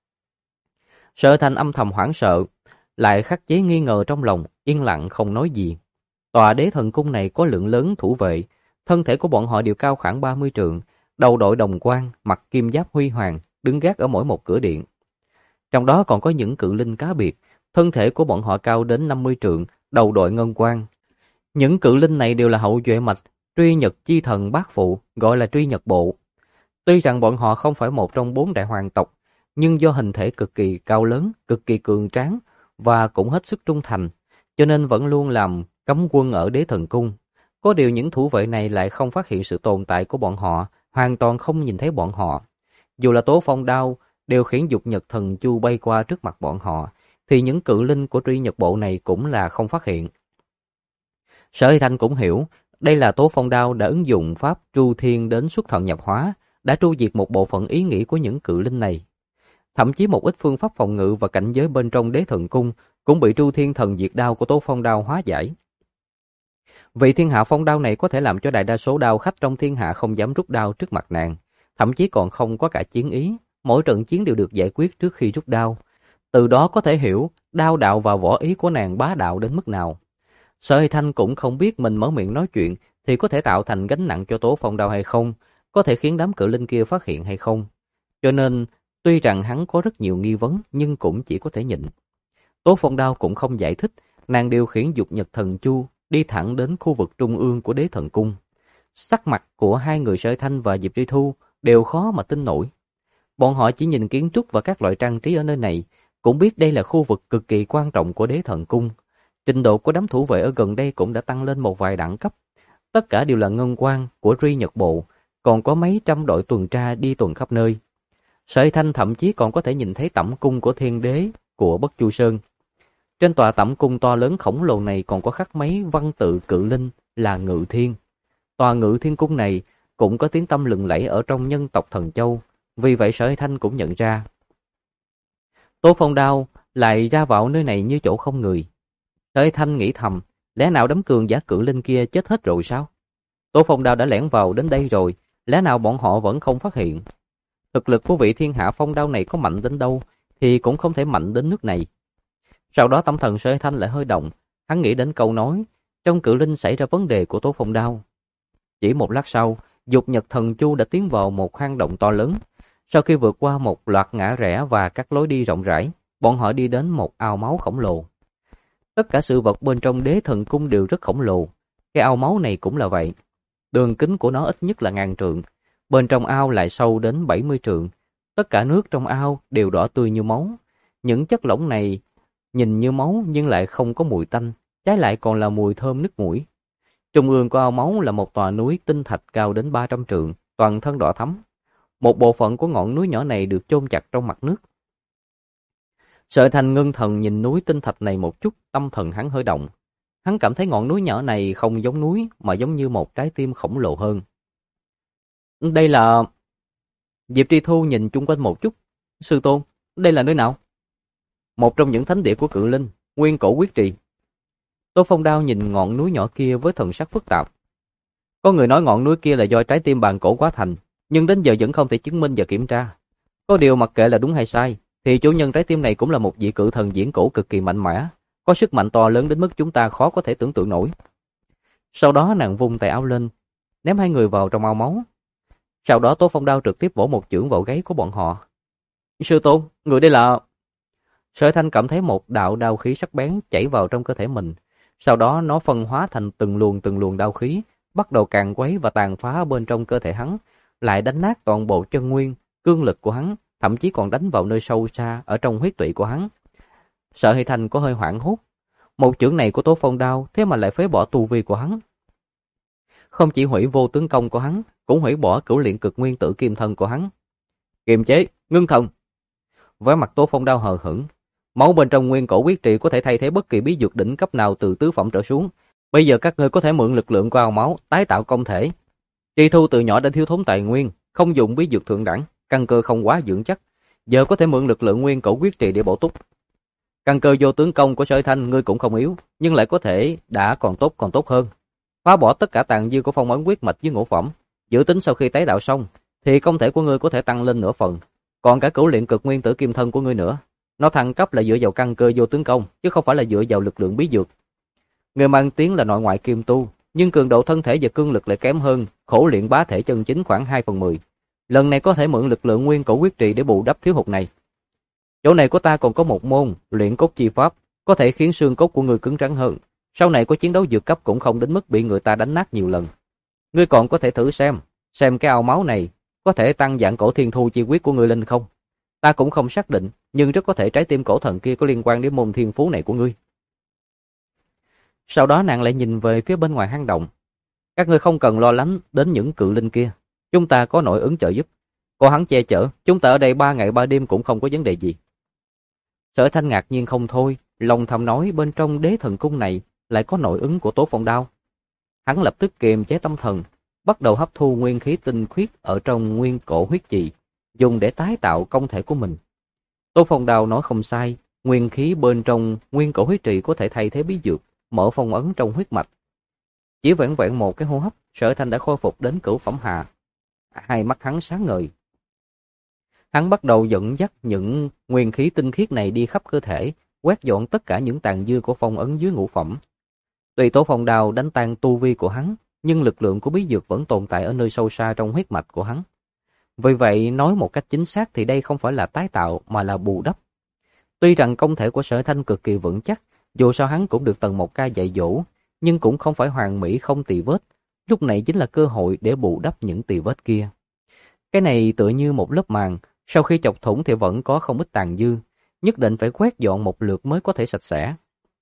Sở Thanh âm thầm hoảng sợ, lại khắc chế nghi ngờ trong lòng, yên lặng không nói gì. Tòa Đế Thần Cung này có lượng lớn thủ vệ, thân thể của bọn họ đều cao khoảng 30 trượng, đầu đội đồng quan, mặc kim giáp huy hoàng, đứng gác ở mỗi một cửa điện. Trong đó còn có những cự linh cá biệt, thân thể của bọn họ cao đến 50 trượng, đầu đội ngân quan. Những cự linh này đều là hậu duệ mạch Truy Nhật chi thần bát phụ, gọi là Truy Nhật Bộ. Tuy rằng bọn họ không phải một trong 4 đại hoàng tộc, nhưng do hình thể cực kỳ cao lớn, cực kỳ cường tráng và cũng hết sức trung thành, cho nên vẫn luôn làm cấm quân ở Đế Thần Cung. Có điều những thủ vệ này lại không phát hiện sự tồn tại của bọn họ, hoàn toàn không nhìn thấy bọn họ. Dù là Tố Phong Đao điều khiển Dục Nhật Thần Chu bay qua trước mặt bọn họ, thì những cự linh của Truy Nhật Bộ này cũng là không phát hiện. Sở Thanh cũng hiểu, đây là Tố Phong Đao đã ứng dụng pháp tru thiên đến xuất thần nhập hóa, đã tru diệt một bộ phận ý nghĩ của những cự linh này. Thậm chí một ít phương pháp phòng ngự và cảnh giới bên trong Đế Thần Cung cũng bị tru thiên thần diệt đao của Tố Phong Đao hóa giải. Vị thiên hạ phong đao này có thể làm cho đại đa số đao khách trong thiên hạ không dám rút đao trước mặt nàng, thậm chí còn không có cả chiến ý, mỗi trận chiến đều được giải quyết trước khi rút đao. Từ đó có thể hiểu đao đạo và võ ý của nàng bá đạo đến mức nào. Sở Thanh cũng không biết mình mở miệng nói chuyện thì có thể tạo thành gánh nặng cho Tố Phong Đao hay không, có thể khiến đám cự linh kia phát hiện hay không. Cho nên, tuy rằng hắn có rất nhiều nghi vấn nhưng cũng chỉ có thể nhịn. Tố Phong Đao cũng không giải thích, nàng điều khiển Dục Nhật Thần Chu đi thẳng đến khu vực trung ương của Đế Thần Cung. Sắc mặt của hai người Sở Thanh và Diệp Tri Thu đều khó mà tin nổi. Bọn họ chỉ nhìn kiến trúc và các loại trang trí ở nơi này, cũng biết đây là khu vực cực kỳ quan trọng của Đế Thần Cung. Trình độ của đám thủ vệ ở gần đây cũng đã tăng lên một vài đẳng cấp. Tất cả đều là ngân quan của Truy Nhật Bộ, còn có mấy trăm đội tuần tra đi tuần khắp nơi. Sở Thanh thậm chí còn có thể nhìn thấy tẩm cung của thiên đế của Bất Chu Sơn. Trên tòa tẩm cung to lớn khổng lồ này còn có khắc mấy văn tự cự linh là Ngự Thiên. Tòa Ngự Thiên cung này cũng có tiếng tăm lừng lẫy ở trong nhân tộc Thần Châu, vì vậy Sở Thanh cũng nhận ra. Tô Phong Đao lại ra vào nơi này như chỗ không người. Sở Thanh nghĩ thầm, lẽ nào đám cường giả cự linh kia chết hết rồi sao? Tô Phong Đao đã lẻn vào đến đây rồi, lẽ nào bọn họ vẫn không phát hiện? Thực lực của vị thiên hạ phong đao này có mạnh đến đâu thì cũng không thể mạnh đến nước này. Sau đó tâm thần Sở Thanh lại hơi động, hắn nghĩ đến câu nói trong cự linh xảy ra vấn đề của Tô Phong Đao. Chỉ một lát sau, Dục Nhật Thần Chu đã tiến vào một hang động to lớn. Sau khi vượt qua một loạt ngã rẽ và các lối đi rộng rãi, bọn họ đi đến một ao máu khổng lồ. Tất cả sự vật bên trong Đế Thần Cung đều rất khổng lồ. Cái ao máu này cũng là vậy. Đường kính của nó ít nhất là 1000 trượng. Bên trong ao lại sâu đến 70 trượng. Tất cả nước trong ao đều đỏ tươi như máu. Những chất lỏng này nhìn như máu nhưng lại không có mùi tanh, trái lại còn là mùi thơm nức mũi. Trung ương của ao máu là một tòa núi tinh thạch cao đến 300 trượng, toàn thân đỏ thắm. Một bộ phận của ngọn núi nhỏ này được chôn chặt trong mặt nước. Sở Thanh ngưng thần nhìn núi tinh thạch này một chút, tâm thần hắn hơi động. Hắn cảm thấy ngọn núi nhỏ này không giống núi mà giống như một trái tim khổng lồ hơn. Đây là... Diệp Tri Thu nhìn chung quanh một chút. Sư tôn, đây là nơi nào? Một trong những thánh địa của cự linh, Nguyên Cổ Quyết Trì. Tô Phong Đao nhìn ngọn núi nhỏ kia với thần sắc phức tạp. Có người nói ngọn núi kia là do trái tim bàn cổ hóa thành, nhưng đến giờ vẫn không thể chứng minh và kiểm tra. Có điều mặc kệ là đúng hay sai, thì chủ nhân trái tim này cũng là một vị cự thần viễn cổ cực kỳ mạnh mẽ, có sức mạnh to lớn đến mức chúng ta khó có thể tưởng tượng nổi. Sau đó nàng vung tay áo lên, ném hai người vào trong ao máu. Sau đó Tô Phong Đao trực tiếp vỗ một chưởng vào gáy của bọn họ. Sư tôn, người đây là... Sở Thanh cảm thấy một đạo đao khí sắc bén chảy vào trong cơ thể mình. Sau đó nó phân hóa thành từng luồng đao khí, bắt đầu càn quấy và tàn phá bên trong cơ thể hắn, lại đánh nát toàn bộ chân nguyên, cương lực của hắn, thậm chí còn đánh vào nơi sâu xa ở trong huyết tụy của hắn. Sở Hy Thành có hơi hoảng hốt. Một chưởng này của Tố Phong Đao thế mà lại phế bỏ tu vi của hắn. Không chỉ hủy vô tướng công của hắn, cũng hủy bỏ cửu luyện cực nguyên tử kim thân của hắn. Kiềm chế, ngưng thần. Vẻ mặt Tố Phong Đao hờ hững. Máu bên trong Nguyên Cổ Quyết Trì có thể thay thế bất kỳ bí dược đỉnh cấp nào từ tứ phẩm trở xuống. Bây giờ các ngươi có thể mượn lực lượng của ao máu tái tạo công thể. Tri Thu từ nhỏ đã thiếu thốn tài nguyên, không dùng bí dược thượng đẳng, căn cơ không quá vững chắc, giờ có thể mượn lực lượng Nguyên Cổ Quyết Trì để bổ túc. Căn cơ vô tướng công của Sở Thanh ngươi cũng không yếu, nhưng lại có thể đã còn tốt hơn. Phá bỏ tất cả tàn dư của phong ấn quyết mạch với ngũ phẩm, dự tính sau khi tái tạo xong thì công thể của ngươi có thể tăng lên nửa phần, còn cả cửu luyện cực nguyên tử kim thân của ngươi nữa. Nó thăng cấp là dựa vào căn cơ vô tướng công, chứ không phải là dựa vào lực lượng bí dược. Người mang tiếng là nội ngoại kim tu, nhưng cường độ thân thể và cương lực lại kém hơn khổ luyện bá thể chân chính khoảng 2/10. Lần này có thể mượn lực lượng Nguyên Cổ Quyết Trì để bù đắp thiếu hụt này. Chỗ này của ta còn có một môn luyện cốt chi pháp, có thể khiến xương cốt của ngươi cứng rắn hơn. Sau này có chiến đấu vượt cấp cũng không đến mức bị người ta đánh nát nhiều lần. Ngươi còn có thể thử xem cái ao máu này có thể tăng dạng cổ thiên thu chi quyết của ngươi lên không? Ta cũng không xác định, nhưng rất có thể trái tim cổ thần kia có liên quan đến môn thiên phú này của ngươi. Sau đó nàng lại nhìn về phía bên ngoài hang động. Các ngươi không cần lo lắng đến những cự linh kia. Chúng ta có nội ứng trợ giúp. Có hắn che chở, chúng ta ở đây 3 ngày 3 đêm cũng không có vấn đề gì. Sở Thanh ngạc nhiên không thôi, lòng thầm nói bên trong Đế Thần Cung này lại có nội ứng của Tố Phong Đao. Hắn lập tức kiềm chế tâm thần, bắt đầu hấp thu nguyên khí tinh khiết ở trong Nguyên Cổ Huyết Trì, dùng để tái tạo công thể của mình. Tố Phong Đao nói không sai, nguyên khí bên trong Nguyên Cổ Huyết Trì có thể thay thế bí dược, mở phong ấn trong huyết mạch. Chỉ vẹn vẹn một cái hô hấp, Sở Thanh đã khôi phục đến cửu phẩm hạ. Hai mắt hắn sáng ngời. Hắn bắt đầu dẫn dắt những nguyên khí tinh khiết này đi khắp cơ thể, quét dọn tất cả những tàn dư của phong ấn dưới ngũ phẩm. Tuy Tố Phong Đao đánh tan tu vi của hắn, nhưng lực lượng của bí dược vẫn tồn tại ở nơi sâu xa trong huyết mạch của hắn. Vì vậy, nói một cách chính xác thì đây không phải là tái tạo mà là bù đắp. Tuy rằng công thể của Sở Thanh cực kỳ vững chắc, dù sao hắn cũng được Tần Mộc Ca dạy dỗ, nhưng cũng không phải hoàn mỹ không tì vết. Lúc này chính là cơ hội để bù đắp những tì vết kia. Cái này tựa như một lớp màng, sau khi chọc thủng thì vẫn có không ít tàn dư, nhất định phải quét dọn một lượt mới có thể sạch sẽ.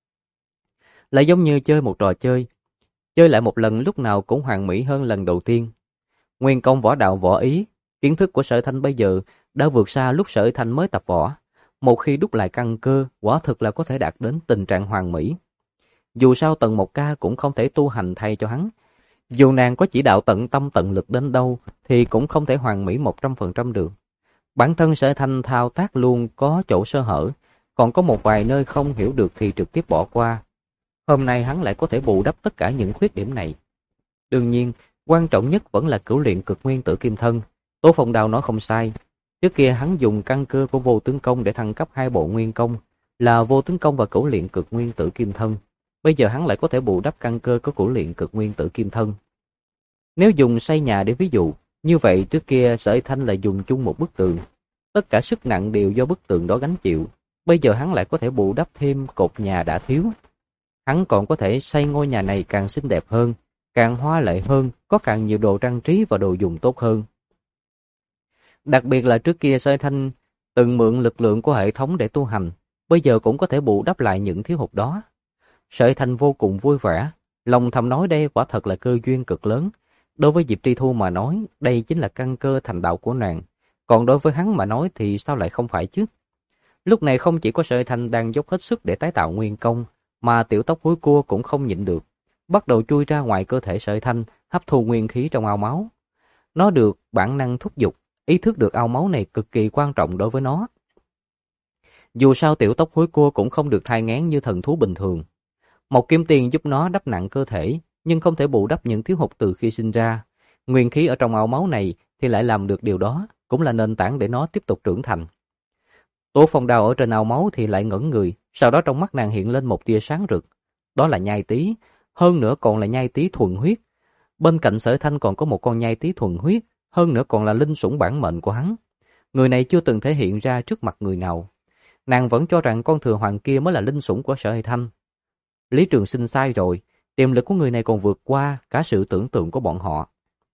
Lại giống như chơi một trò chơi lại một lần lúc nào cũng hoàn mỹ hơn lần đầu tiên. Nguyên công võ đạo võ ý, kiến thức của Sở Thanh bây giờ đã vượt xa lúc Sở Thanh mới tập võ. Một khi đúc lại căn cơ, quả thực là có thể đạt đến tình trạng hoàn mỹ. Dù sao Tần Mộc Ca cũng không thể tu hành thay cho hắn. Dù nàng có chỉ đạo tận tâm tận lực đến đâu thì cũng không thể hoàn mỹ 100% được. Bản thân Sở Thanh thao tác luôn có chỗ sơ hở, còn có một vài nơi không hiểu được thì trực tiếp bỏ qua. Hôm nay hắn lại có thể bù đắp tất cả những khuyết điểm này. Đương nhiên, quan trọng nhất vẫn là cửu luyện cực nguyên tử kim thân. Tố Phong Đao nói không sai. Trước kia hắn dùng căn cơ của vô tướng công để thăng cấp hai bộ nguyên công, là vô tướng công và cửu luyện cực nguyên tử kim thân. Bây giờ hắn lại có thể bù đắp căn cơ của cửu luyện cực nguyên tử kim thân. Nếu dùng xây nhà để ví dụ, như vậy trước kia Sở Thanh là dùng chung một bức tường. Tất cả sức nặng đều do bức tường đó gánh chịu. Bây giờ hắn lại có thể bù đắp thêm cột nhà đã thiếu. Hắn còn có thể xây ngôi nhà này càng xinh đẹp hơn, càng hoa lệ hơn, có càng nhiều đồ trang trí và đồ dùng tốt hơn. Đặc biệt là trước kia Sở Thanh từng mượn lực lượng của hệ thống để tu hành, bây giờ cũng có thể bù đắp lại những thiếu hụt đó. Sở Thanh vô cùng vui vẻ, lòng thầm nói đây quả thật là cơ duyên cực lớn. Đối với Diệp Tri Thu mà nói, đây chính là căn cơ thành đạo của nàng, còn đối với hắn mà nói thì sao lại không phải chứ? Lúc này không chỉ có Sở Thanh đang dốc hết sức để tái tạo nguyên công, mà tiểu tóc húi cua cũng không nhịn được, bắt đầu chui ra ngoài cơ thể Sở Thanh, hấp thu nguyên khí trong ao máu. Nó được bản năng thúc giục, ý thức được ao máu này cực kỳ quan trọng đối với nó. Dù sao tiểu tóc húi cua cũng không được thai nghén như thần thú bình thường. Một kim tiền giúp nó đắp nặng cơ thể, nhưng không thể bù đắp những thiếu hụt từ khi sinh ra. Nguyên khí ở trong ao máu này thì lại làm được điều đó, cũng là nền tảng để nó tiếp tục trưởng thành. Tố Phong Đao ở trên ao máu thì lại ngẩn người, sau đó trong mắt nàng hiện lên một tia sáng rực. Đó là nhai tí, hơn nữa còn là nhai tí thuần huyết. Bên cạnh Sở Thanh còn có một con nhai tí thuần huyết, hơn nữa còn là linh sủng bản mệnh của hắn. Người này chưa từng thể hiện ra trước mặt người nào. Nàng vẫn cho rằng con thừa hoàng kia mới là linh sủng của Sở Thanh. Lý Trường Sinh sai rồi, tiềm lực của người này còn vượt qua cả sự tưởng tượng của bọn họ.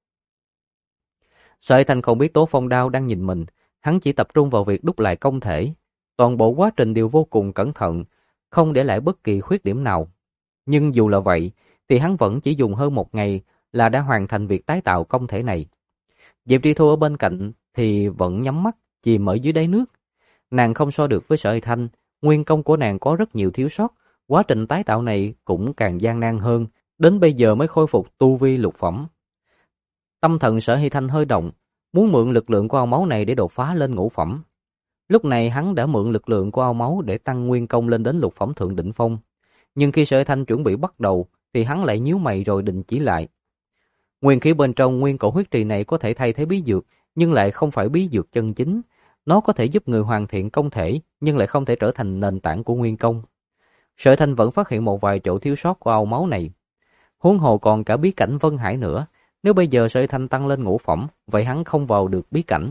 Sở Thanh không biết Tố Phong Đao đang nhìn mình, hắn chỉ tập trung vào việc đúc lại công thể. Toàn bộ quá trình đều vô cùng cẩn thận, không để lại bất kỳ khuyết điểm nào. Nhưng dù là vậy, thì hắn vẫn chỉ dùng hơn một ngày là đã hoàn thành việc tái tạo công thể này. Diệp Tri Thu ở bên cạnh thì vẫn nhắm mắt, chìm ở dưới đáy nước. Nàng không so được với Sở Thanh, nguyên công của nàng có rất nhiều thiếu sót, quá trình tái tạo này cũng càng gian nan hơn, đến bây giờ mới khôi phục tu vi lục phẩm. Tâm thần Sở Hy Thanh hơi động, muốn mượn lực lượng của ao máu này để đột phá lên ngũ phẩm. Lúc này hắn đã mượn lực lượng của ao máu để tăng nguyên công lên đến lục phẩm thượng đỉnh phong. Nhưng khi Sở Hy Thanh chuẩn bị bắt đầu thì hắn lại nhíu mày rồi đình chỉ lại. Nguyên khí bên trong nguyên cổ huyết trì này có thể thay thế bí dược, nhưng lại không phải bí dược chân chính. Nó có thể giúp người hoàn thiện công thể, nhưng lại không thể trở thành nền tảng của nguyên công. Sở Thanh vẫn phát hiện một vài chỗ thiếu sót của ao máu này. Huống hồ còn cả bí cảnh Vân Hải nữa. Nếu bây giờ Sở Thanh tăng lên ngũ phẩm, vậy hắn không vào được bí cảnh.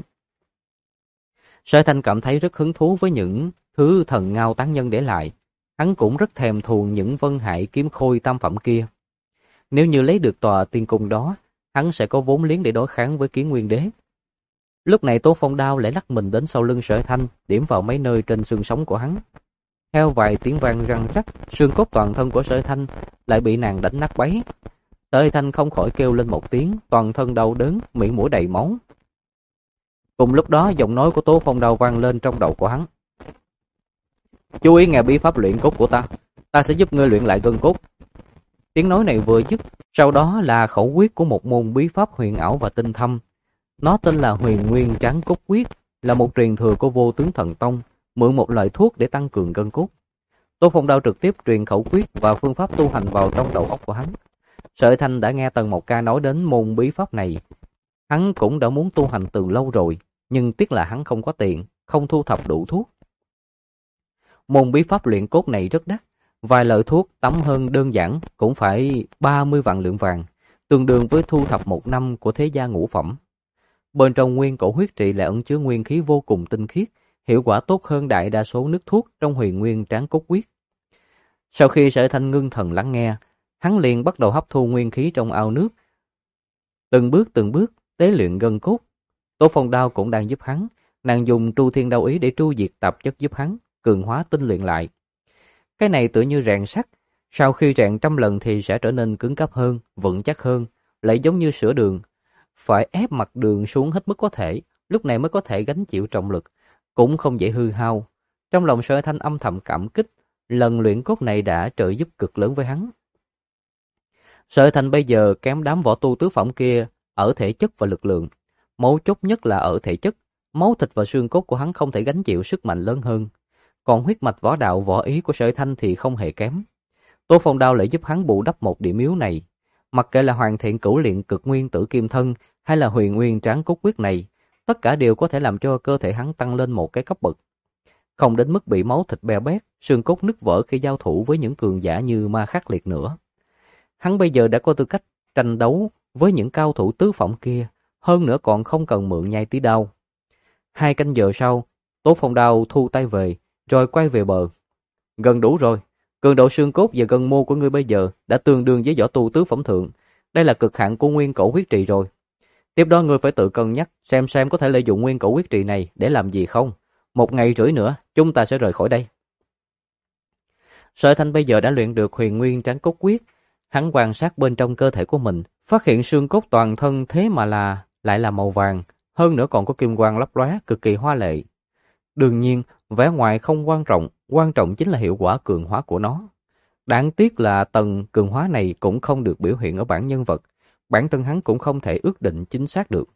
Sở Thanh cảm thấy rất hứng thú với những thứ thần ngao tán nhân để lại. Hắn cũng rất thèm thuồng những Vân Hải kiếm khôi tam phẩm kia. Nếu như lấy được tòa tiên cung đó, hắn sẽ có vốn liếng để đối kháng với Kiến Nguyên Đế. Lúc này Tố Phong Đao lại lắc mình đến sau lưng Sở Thanh, điểm vào mấy nơi trên xương sống của hắn. Theo vài tiếng vang răng rắc, xương cốt toàn thân của Sở Thanh lại bị nàng đánh nát bấy. Sở Thanh không khỏi kêu lên một tiếng, toàn thân đau đớn, miệng mũi đầy máu. Cùng lúc đó, giọng nói của Tố Phong Đao vang lên trong đầu của hắn. Chú ý nghe bí pháp luyện cốt của ta, ta sẽ giúp ngươi luyện lại gân cốt. Tiếng nói này vừa dứt, sau đó là khẩu quyết của một môn bí pháp huyền ảo và tinh thâm. Nó tên là Huyền Nguyên Tráng Cốt Quyết, là một truyền thừa của Vô Tướng Thần Tông, mượn một loại thuốc để tăng cường gân cốt. Tô Phong Đao trực tiếp truyền khẩu quyết và phương pháp tu hành vào trong đầu óc của hắn. Sở Thanh đã nghe Tần Mộc Ca nói đến môn bí pháp này. Hắn cũng đã muốn tu hành từ lâu rồi, nhưng tiếc là hắn không có tiền, không thu thập đủ thuốc. Môn bí pháp luyện cốt này rất đắt, vài loại thuốc tắm hơn đơn giản cũng phải 30 vạn lượng vàng, tương đương với thu thập một năm của thế gia ngũ phẩm. Bên trong nguyên cổ huyết trì lại ẩn chứa nguyên khí vô cùng tinh khiết, hiệu quả tốt hơn đại đa số nước thuốc trong Huyền Nguyên Tráng Cốt Quyết. Sau khi Sở Thanh ngưng thần lắng nghe, hắn liền bắt đầu hấp thu nguyên khí trong ao nước, từng bước tế luyện gân cốt. Tô Phong Đao cũng đang giúp hắn, nàng dùng Tru Thiên Đao Ý để tru diệt tạp chất giúp hắn cường hóa tinh luyện lại. Cái này tựa như rèn sắt, sau khi rèn trăm lần thì sẽ trở nên cứng cáp hơn, vững chắc hơn, lại giống như sữa đường, phải ép mặt đường xuống hết mức có thể, lúc này mới có thể gánh chịu trọng lực, cũng không dễ hư hao. Trong lòng Sở Thanh âm thầm cảm kích, lần luyện cốt này đã trợ giúp cực lớn với hắn. Sở Thanh bây giờ kém đám võ tu tứ phẩm kia ở thể chất và lực lượng, mấu chốt nhất là ở thể chất, máu thịt và xương cốt của hắn không thể gánh chịu sức mạnh lớn hơn. Còn huyết mạch võ đạo võ ý của Sở Thanh thì không hề kém. Tô Phong Đao lại giúp hắn bù đắp một điểm yếu này. Mặc kệ là hoàn thiện cửu luyện cực nguyên tử kim thân hay là huyền nguyên tráng cốt quyết này, tất cả đều có thể làm cho cơ thể hắn tăng lên một cái cấp bậc. Không đến mức bị máu thịt bè bét, xương cốt nứt vỡ khi giao thủ với những cường giả như Ma Khắc Liệt nữa. Hắn bây giờ đã có tư cách tranh đấu với những cao thủ tứ phẩm kia, hơn nữa còn không cần mượn nhai tí đao. 2 canh giờ sau, Tố Phong Đao thu tay về, rồi quay về bờ. Gần đủ rồi, cường độ xương cốt và gân mô của ngươi bây giờ đã tương đương với võ tu tứ phẩm thượng. Đây là cực hạn của nguyên cổ huyết trì rồi. Tiếp đó ngươi phải tự cân nhắc xem có thể lợi dụng nguyên cổ huyết trì này để làm gì không. 1 ngày rưỡi nữa, chúng ta sẽ rời khỏi đây. Sở Thanh bây giờ đã luyện được huyền nguyên tráng cốt quyết. Hắn quan sát bên trong cơ thể của mình, phát hiện xương cốt toàn thân thế mà lại là màu vàng, hơn nữa còn có kim quang lấp lóe, cực kỳ hoa lệ. Đương nhiên, vẻ ngoài không quan trọng chính là hiệu quả cường hóa của nó. Đáng tiếc là tầng cường hóa này cũng không được biểu hiện ở bảng nhân vật, bản thân hắn cũng không thể ước định chính xác được.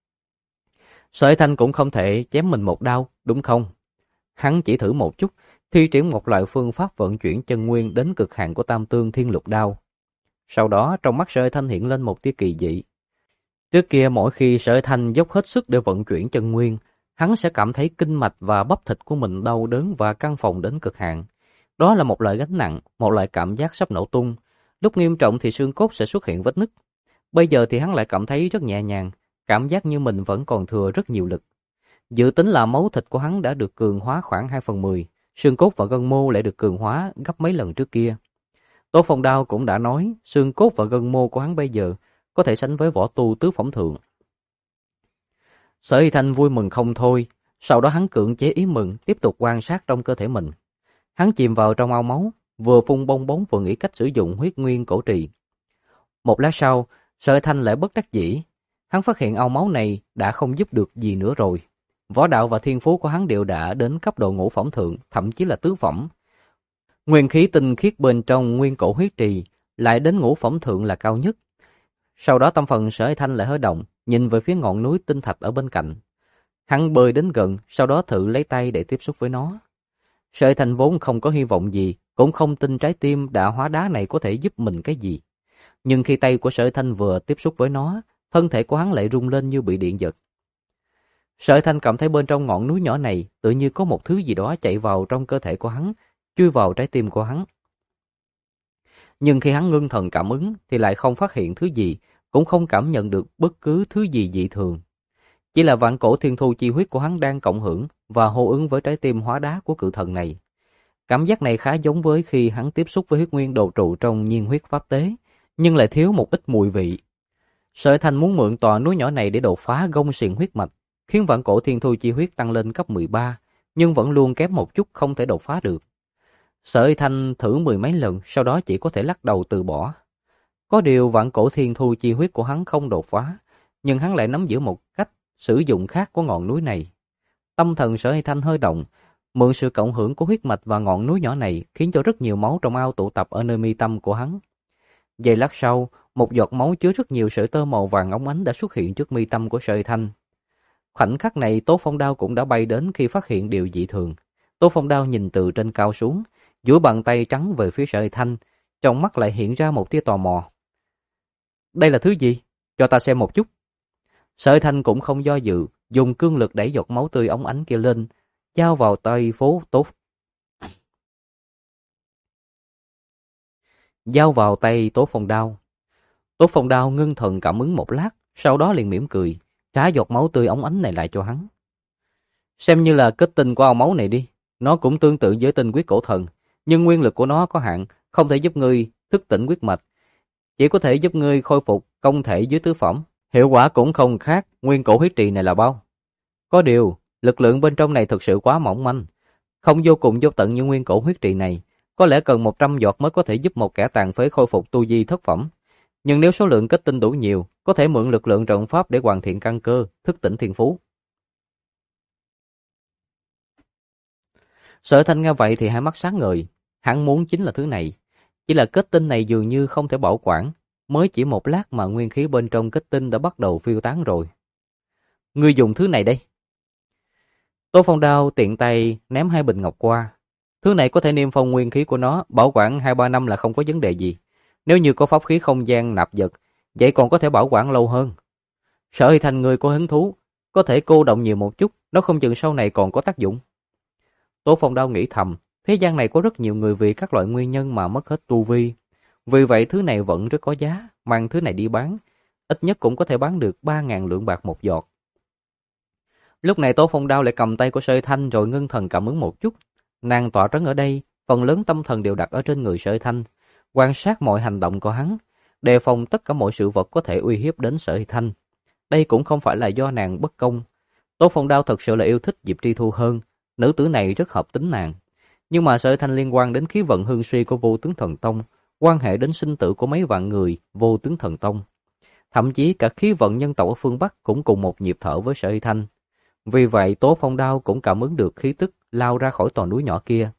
Sở Thanh cũng không thể chém mình một đao, đúng không? Hắn chỉ thử một chút, thi triển một loại phương pháp vận chuyển chân nguyên đến cực hạn của Tam Tương Thiên Lục Đao. Sau đó trong mắt Sở Thanh hiện lên một tia kỳ dị. Trước kia mỗi khi Sở Thanh dốc hết sức để vận chuyển chân nguyên, hắn sẽ cảm thấy kinh mạch và bắp thịt của mình đau đớn và căng phồng đến cực hạn. Đó là một loại gánh nặng, một loại cảm giác sắp nổ tung. Lúc nghiêm trọng thì xương cốt sẽ xuất hiện vết nứt. Bây giờ thì hắn lại cảm thấy rất nhẹ nhàng, cảm giác như mình vẫn còn thừa rất nhiều lực. Dự tính là máu thịt của hắn đã được cường hóa khoảng 2/10, xương cốt và gân mô lại được cường hóa gấp mấy lần trước kia. Tô Phong Đao cũng đã nói, xương cốt và gân mô của hắn bây giờ có thể sánh với võ tu tứ phẩm thượng. Sở Hy Thanh vui mừng không thôi, sau đó hắn cưỡng chế ý mừng, tiếp tục quan sát trong cơ thể mình. Hắn chìm vào trong ao máu, vừa phun bong bóng vừa nghĩ cách sử dụng huyết nguyên cổ trì. Một lát sau, Sở Hy Thanh lại bất đắc dĩ, hắn phát hiện ao máu này đã không giúp được gì nữa rồi. Võ đạo và thiên phú của hắn đều đã đến cấp độ ngũ phẩm thượng, thậm chí là tứ phẩm. Nguyên khí tinh khiết bên trong nguyên cổ huyết trì lại đến ngũ phẩm thượng là cao nhất. Sau đó tâm phần Sở Hy Thanh lại hơi động, nhìn về phía ngọn núi tinh thạch ở bên cạnh. Hắn bơi đến gần, sau đó thử lấy tay để tiếp xúc với nó. Sở Hy Thanh vốn không có hy vọng gì, cũng không tin trái tim đã hóa đá này có thể giúp mình cái gì. Nhưng khi tay của Sở Hy Thanh vừa tiếp xúc với nó, thân thể của hắn lại rung lên như bị điện giật. Sở Hy Thanh cảm thấy bên trong ngọn núi nhỏ này tự như có một thứ gì đó chạy vào trong cơ thể của hắn, chui vào trái tim của hắn. Nhưng khi hắn ngưng thần cảm ứng thì lại không phát hiện thứ gì, cũng không cảm nhận được bất cứ thứ gì dị thường. Chỉ là vạn cổ thiên thu chi huyết của hắn đang cộng hưởng và hô ứng với trái tim hóa đá của cự thần này. Cảm giác này khá giống với khi hắn tiếp xúc với huyết nguyên đồ trụ trong nhiên huyết pháp tế, nhưng lại thiếu một ít mùi vị. Sở Thanh muốn mượn tòa núi nhỏ này để đột phá gông xiềng huyết mạch, khiến vạn cổ thiên thu chi huyết tăng lên cấp 13, nhưng vẫn luôn kém một chút không thể đột phá được. Sở Thanh thử 10 mấy lần, sau đó chỉ có thể lắc đầu từ bỏ. Có điều vạn cổ thiên thu chi huyết của hắn không đột phá, nhưng hắn lại nắm giữ một cách sử dụng khác của ngọn núi này. Tâm thần Sở Thanh hơi động, mượn sự cộng hưởng của huyết mạch và ngọn núi nhỏ này khiến cho rất nhiều máu trong ao tụ tập ở nơi mi tâm của hắn. Giây lát sau, một giọt máu chứa rất nhiều sợi tơ màu vàng óng ánh đã xuất hiện trước mi tâm của Sở Thanh. Khoảnh khắc này Tố Phong Đao cũng đã bay đến khi phát hiện điều dị thường. Tố Phong Đao nhìn từ trên cao xuống, duỗi bàn tay trắng về phía Sở Thanh, trong mắt lại hiện ra một tia tò mò. Đây là thứ gì? Cho ta xem một chút. Sở Thanh cũng không do dự, dùng cương lực đẩy giọt máu tươi óng ánh kia lên, giao vào tay Tố Phong Đao. Tố Phong Đao ngưng thần cảm ứng một lát, sau đó liền mỉm cười, trả giọt máu tươi óng ánh này lại cho hắn. Xem như là kết tinh của ao máu này đi, nó cũng tương tự với tinh quyết cổ thần, nhưng nguyên lực của nó có hạn, không thể giúp ngươi thức tỉnh huyết mạch, chỉ có thể giúp ngươi khôi phục công thể dưới tứ phẩm. Hiệu quả cũng không khác nguyên cổ huyết trì này là bao. Có điều, lực lượng bên trong này thực sự quá mỏng manh, không vô cùng vô tận như nguyên cổ huyết trì này, có lẽ cần 100 giọt mới có thể giúp một kẻ tàn phế khôi phục tu vi thất phẩm. Nhưng nếu số lượng kết tinh đủ nhiều, có thể mượn lực lượng trận pháp để hoàn thiện căn cơ, thức tỉnh thiên phú. Sở Thanh nghe vậy thì hai mắt sáng ngời. Hắn muốn chính là thứ này. Chỉ là kết tinh này dường như không thể bảo quản. Mới chỉ một lát mà nguyên khí bên trong kết tinh đã bắt đầu phiêu tán rồi. Ngươi dùng thứ này đây. Tô Phong Đao tiện tay ném hai bình ngọc qua. Thứ này có thể niêm phong nguyên khí của nó, bảo quản 2-3 năm là không có vấn đề gì. Nếu như có pháp khí không gian nạp vật, vậy còn có thể bảo quản lâu hơn. Sở Hy Thanh ngươi có hứng thú, có thể cô động nhiều một chút, nó không chừng sau này còn có tác dụng. Tô Phong Đao nghĩ thầm, thế gian này có rất nhiều người vì các loại nguyên nhân mà mất hết tu vi. Vì vậy thứ này vẫn rất có giá, mang thứ này đi bán, ít nhất cũng có thể bán được 3.000 lượng bạc một giọt. Lúc này Tô Phong Đao lại cầm tay của Sở Hy Thanh rồi ngưng thần cảm ứng một chút. Nàng tọa trấn ở đây, phần lớn tâm thần đều đặt ở trên người Sở Hy Thanh, quan sát mọi hành động của hắn, đề phòng tất cả mọi sự vật có thể uy hiếp đến Sở Hy Thanh. Đây cũng không phải là do nàng bất công. Tô Phong Đao thật sự là yêu thích Diệp Tri Thu hơn, nữ tử này rất hợp tính nàng. Nhưng mà Sở Hy Thanh liên quan đến khí vận hương suy của Vô Tướng Thần Tông, quan hệ đến sinh tử của mấy vạn người Vô Tướng Thần Tông. Thậm chí cả khí vận nhân tộc ở phương Bắc cũng cùng một nhịp thở với Sở Hy Thanh. Vì vậy Tố Phong Đao cũng cảm ứng được khí tức lao ra khỏi tòa núi nhỏ kia.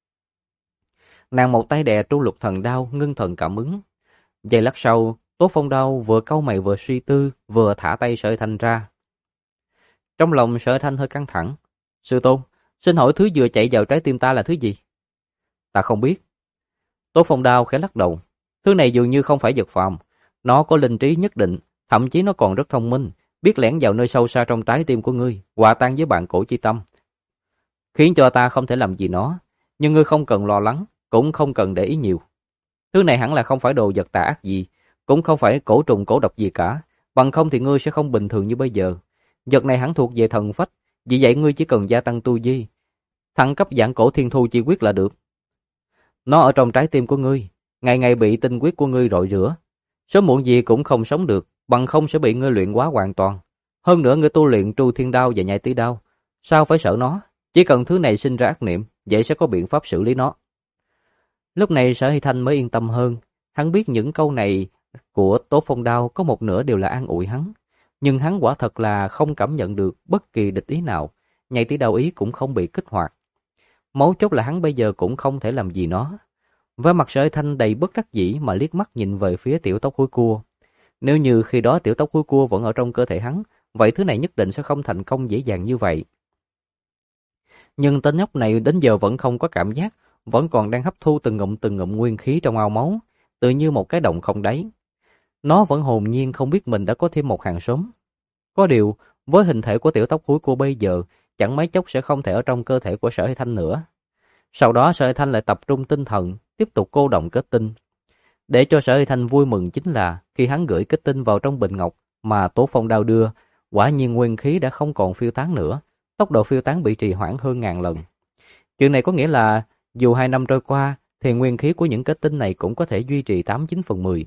Nàng một tay đè Tru Lục Thần Đao, ngưng thần cảm ứng. Giây lát sau, Tố Phong Đao vừa cau mày vừa suy tư, vừa thả tay Sở Hy Thanh ra. Trong lòng Sở Hy Thanh hơi căng thẳng. Sư tôn, xin hỏi thứ vừa chạy vào trái tim ta là thứ gì? Ta không biết. Tố Phong Đao khẽ lắc đầu. Thứ này dường như không phải vật phàm. Nó có linh trí nhất định, thậm chí nó còn rất thông minh, biết lẻn vào nơi sâu xa trong trái tim của ngươi, hòa tan với bạn cổ chi tâm, khiến cho ta không thể làm gì nó. Nhưng ngươi không cần lo lắng, cũng không cần để ý nhiều. Thứ này hẳn là không phải đồ vật tà ác gì, cũng không phải cổ trùng cổ độc gì cả, bằng không thì ngươi sẽ không bình thường như bây giờ. Vật này hẳn thuộc về thần phách, vì vậy ngươi chỉ cần gia tăng tu vi, thăng cấp Vạn Cổ Thiên Thu chi quyết là được. Nó ở trong trái tim của ngươi, ngày ngày bị tinh huyết của ngươi rội rửa, sớm muộn gì cũng không sống được, bằng không sẽ bị ngươi luyện hóa hoàn toàn. Hơn nữa ngươi tu luyện Tru Thiên Đao và Nhai Tí Đao, sao phải sợ nó? Chỉ cần thứ này sinh ra ác niệm, vậy sẽ có biện pháp xử lý nó. Lúc này Sở Hy Thanh mới yên tâm hơn. Hắn biết những câu này của Tố Phong Đao có một nửa đều là an ủi hắn, nhưng hắn quả thật là không cảm nhận được bất kỳ địch ý nào. Nhai Tí Đao ý cũng không bị kích hoạt. Mấu chốt là hắn bây giờ cũng không thể làm gì nó. Với mặt Sở Hy Thanh đầy bất đắc dĩ mà liếc mắt nhìn về phía tiểu tóc húi cua. Nếu như khi đó tiểu tóc húi cua vẫn ở trong cơ thể hắn, vậy thứ này nhất định sẽ không thành công dễ dàng như vậy. Nhưng tên nhóc này đến giờ vẫn không có cảm giác, vẫn còn đang hấp thu từng ngụm nguyên khí trong ao máu, tự như một cái động không đáy. Nó vẫn hồn nhiên không biết mình đã có thêm một hàng xóm. Có điều, với hình thể của tiểu tóc húi cua bây giờ, chẳng mấy chốc sẽ không thể ở trong cơ thể của Sở Hy Thanh nữa. Sau đó Sở Hy Thanh lại tập trung tinh thần, tiếp tục cô động kết tinh. Để cho Sở Hy Thanh vui mừng chính là khi hắn gửi kết tinh vào trong bình ngọc mà Tố Phong Đao đưa, quả nhiên nguyên khí đã không còn phiêu tán nữa, tốc độ phiêu tán bị trì hoãn hơn 1000 lần. Chuyện này có nghĩa là dù 2 năm trôi qua thì nguyên khí của những kết tinh này cũng có thể duy trì 8-9/10.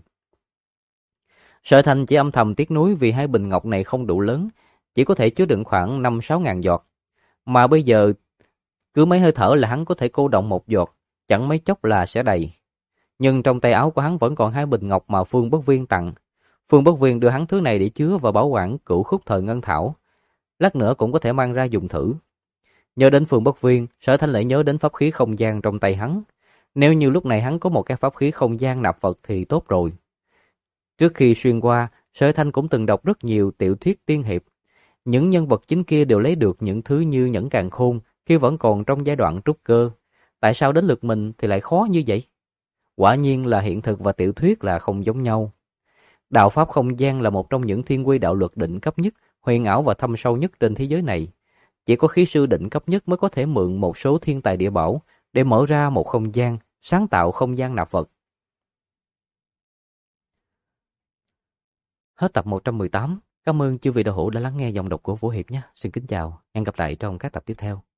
Sở Hy Thanh chỉ âm thầm tiếc nuối vì hai bình ngọc này không đủ lớn, chỉ có thể chứa đựng khoảng 5-6 ngàn giọt. Mà bây giờ cứ mấy hơi thở là hắn có thể cô động một giọt, chẳng mấy chốc là sẽ đầy. Nhưng trong tay áo của hắn vẫn còn hai bình ngọc mà Phương Bất Viên tặng. Phương Bất Viên đưa hắn thứ này để chứa và bảo quản Cửu Khúc Thời Ngân Thảo. Lát nữa cũng có thể mang ra dùng thử. Nhớ đến Phương Bất Viên, Sở Thanh lại nhớ đến pháp khí không gian trong tay hắn. Nếu như lúc này hắn có một cái pháp khí không gian nạp vật thì tốt rồi. Trước khi xuyên qua, Sở Thanh cũng từng đọc rất nhiều tiểu thuyết tiên hiệp. Những nhân vật chính kia đều lấy được những thứ như nhẫn càn khôn khi vẫn còn trong giai đoạn trúc cơ. Tại sao đến lượt mình thì lại khó như vậy? Quả nhiên là hiện thực và tiểu thuyết là không giống nhau. Đạo pháp không gian là một trong những thiên quy đạo luật đỉnh cấp nhất, huyền ảo và thâm sâu nhất trên thế giới này. Chỉ có khí sư đỉnh cấp nhất mới có thể mượn một số thiên tài địa bảo để mở ra một không gian, sáng tạo không gian nạp vật. Hết tập 118. Cảm ơn chư vị đạo hữu đã lắng nghe dòng đọc của Vũ Hiệp nhé. Xin kính chào, hẹn gặp lại trong các tập tiếp theo.